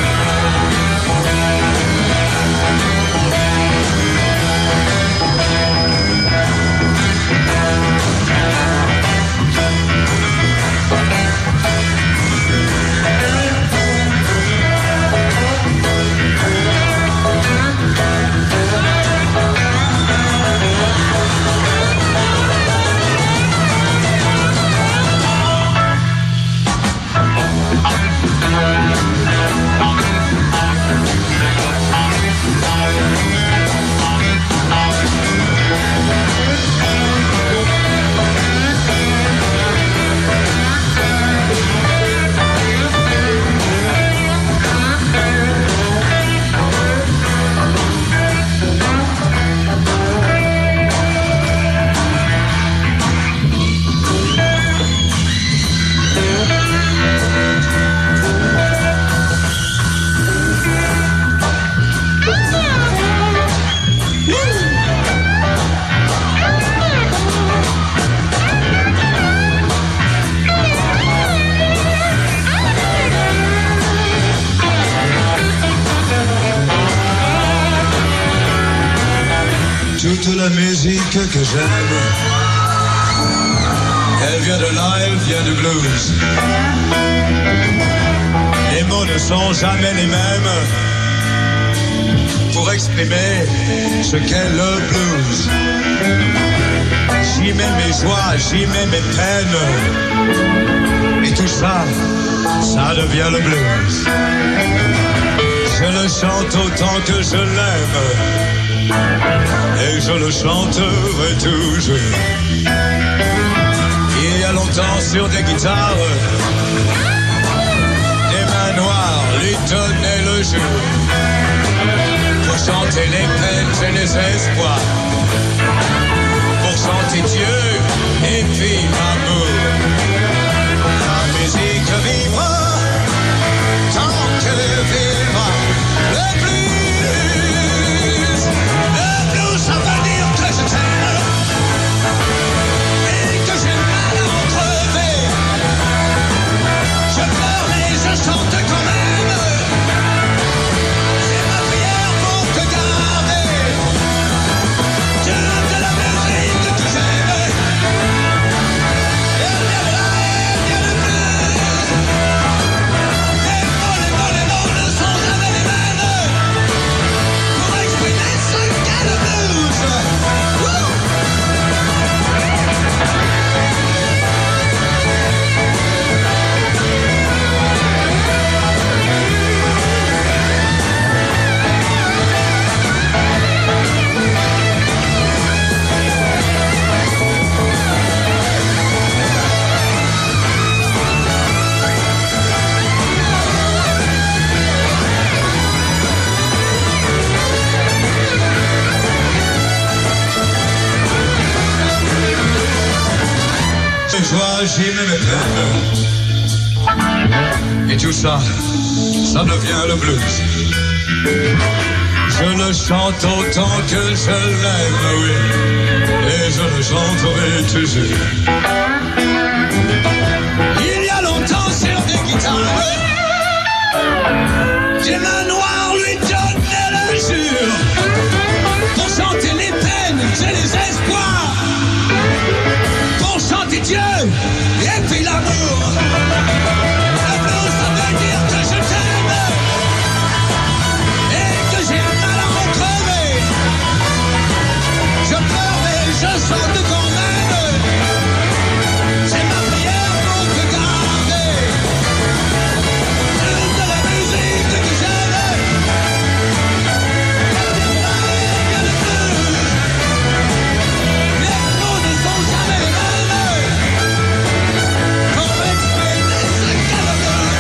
S3: Toute la musique que j'aime, elle vient de là, elle vient du blues. Les mots ne sont jamais les mêmes pour exprimer ce qu'est le blues. J'y mets mes joies, j'y mets mes peines, et tout ça, ça devient le blues. Je le chante autant que je l'aime, et je le chanterai toujours. Il y a longtemps sur des guitares, des mains noires lui donnaient le jour, pour chanter les peines et les espoirs, pour chanter Dieu et puis l'amour. La musique vivra tant que vivra. joies, j'ai même mes peines. Et tout ça, ça devient le blues. Je le chante autant que je l'aime, oui. Et je le chanterai toujours. Il y a longtemps sur des guitares, j'ai main noire lui donnait le jure. Pour chanter les peines, j'ai les espoirs. Pour chanter Dieu et puis l'amour. Le blues, ça veut dire que je t'aime et que j'ai mal à en crever. Je pleure mais je chante quand même. C'est ma prière pour te garder. Toute la musique que j'aime. Les mots ne sont jamais les mêmes. Pour exprimer ce qu'elle veut.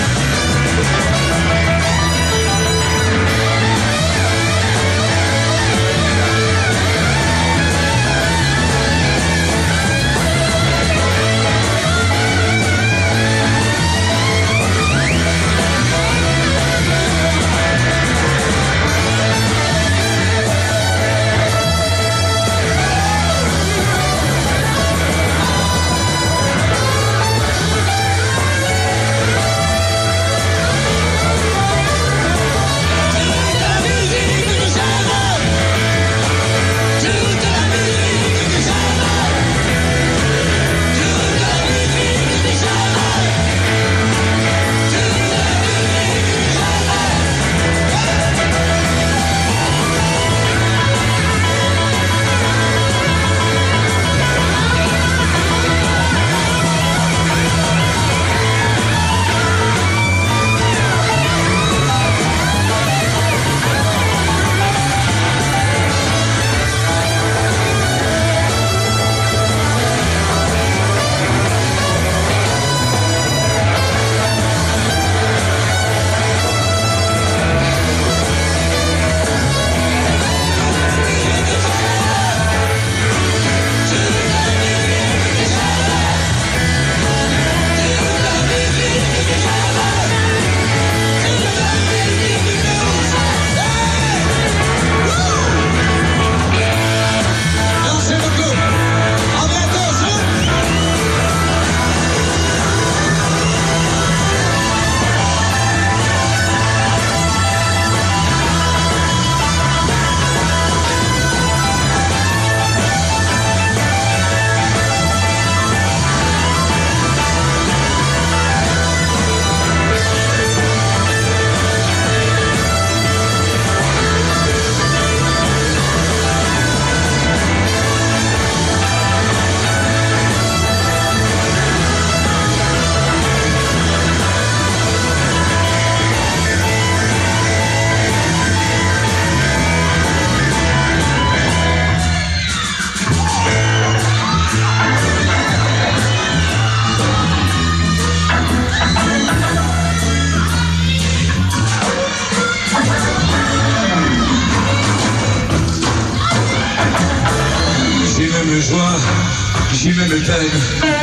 S3: J'y mets mes peines.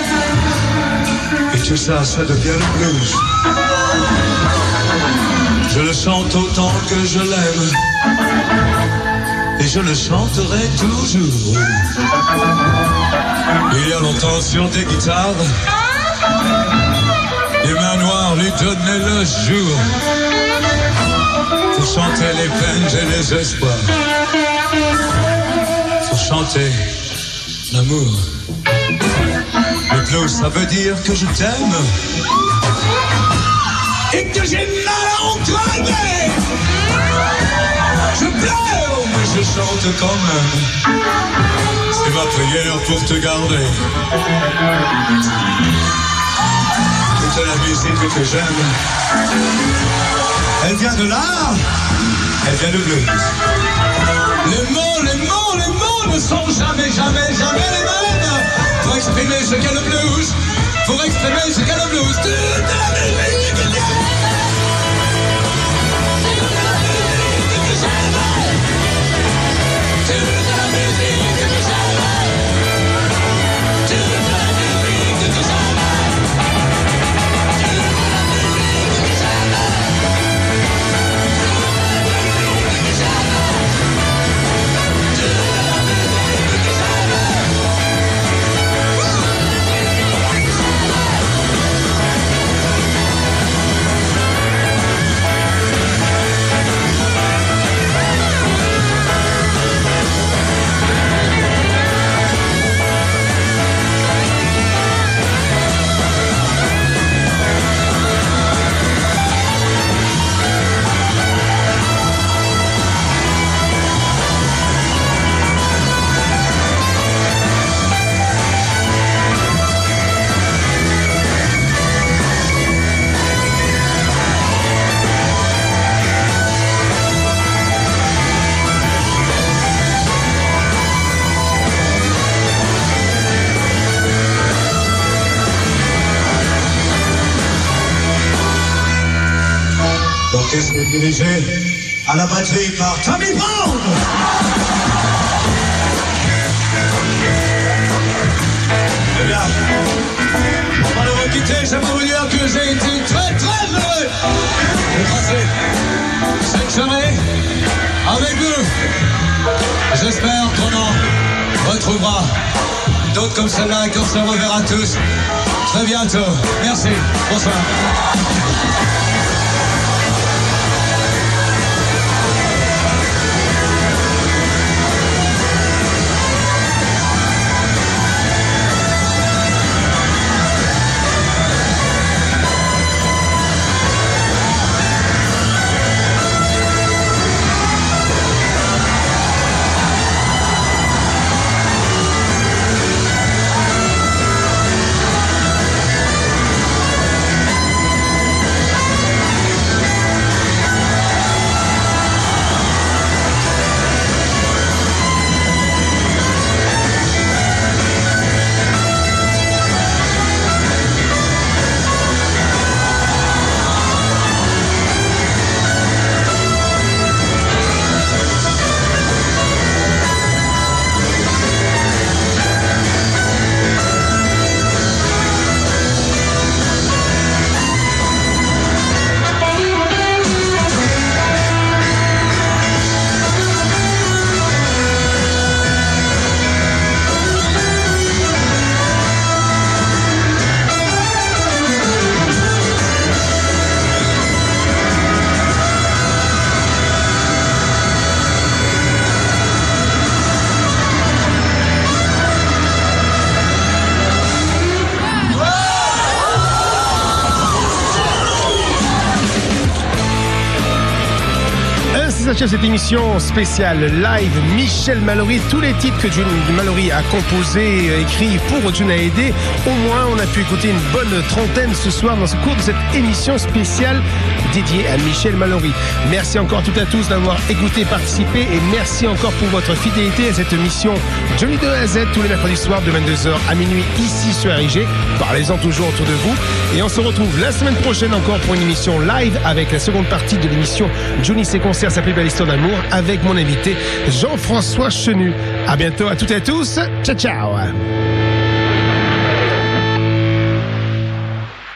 S3: Et tout ça, ça devient le blues. Je le chante autant que je l'aime. Et je le chanterai toujours. Il y a longtemps sur des guitares, les mains noires lui donnaient le jour. Pour chanter les peines et les espoirs. Pour chanter l'amour. Le blues, ça veut dire que je t'aime et que j'ai mal à en crever. Je pleure, mais je chante quand même. C'est ma prière pour te garder. Toute la musique que j'aime, elle vient de là, elle vient de blues. Les mots, les mots, les mots ne sont jamais, jamais, jamais les mêmes. Pour exprimer ce qu'est le blues, pour exprimer ce qu'est le blues. Toute la musique que j'aime. Toute la musique que j'aime. L'orchestre est dirigé à la batterie par Tommy Brown. Eh bien, avant de vous quitter, j'aimerais vous dire que j'ai été très très heureux de passer cette soirée avec vous. J'espère qu'on en retrouvera d'autres comme celle-là et qu'on se reverra tous très bientôt. Merci, bonsoir.
S5: s'achève cette émission spéciale live Michel Mallory. Tous les titres que June Mallory a composés, écrits pour June Hallyday, au moins on a pu écouter une bonne trentaine ce soir dans ce cours de cette émission spéciale dédiée à Michel Mallory. Merci encore toutes et à tous d'avoir écouté, participé, et merci encore pour votre fidélité à cette émission Johnny de A à Z tous les mercredis soirs de vingt-deux heures à minuit ici sur R I G. Parlez-en toujours autour de vous. Et on se retrouve la semaine prochaine encore pour une émission live avec la seconde partie de l'émission Johnny ses concerts, sa plus belle histoire d'amour, avec mon invité Jean-François Chenu. À bientôt à toutes et à tous. Ciao ciao.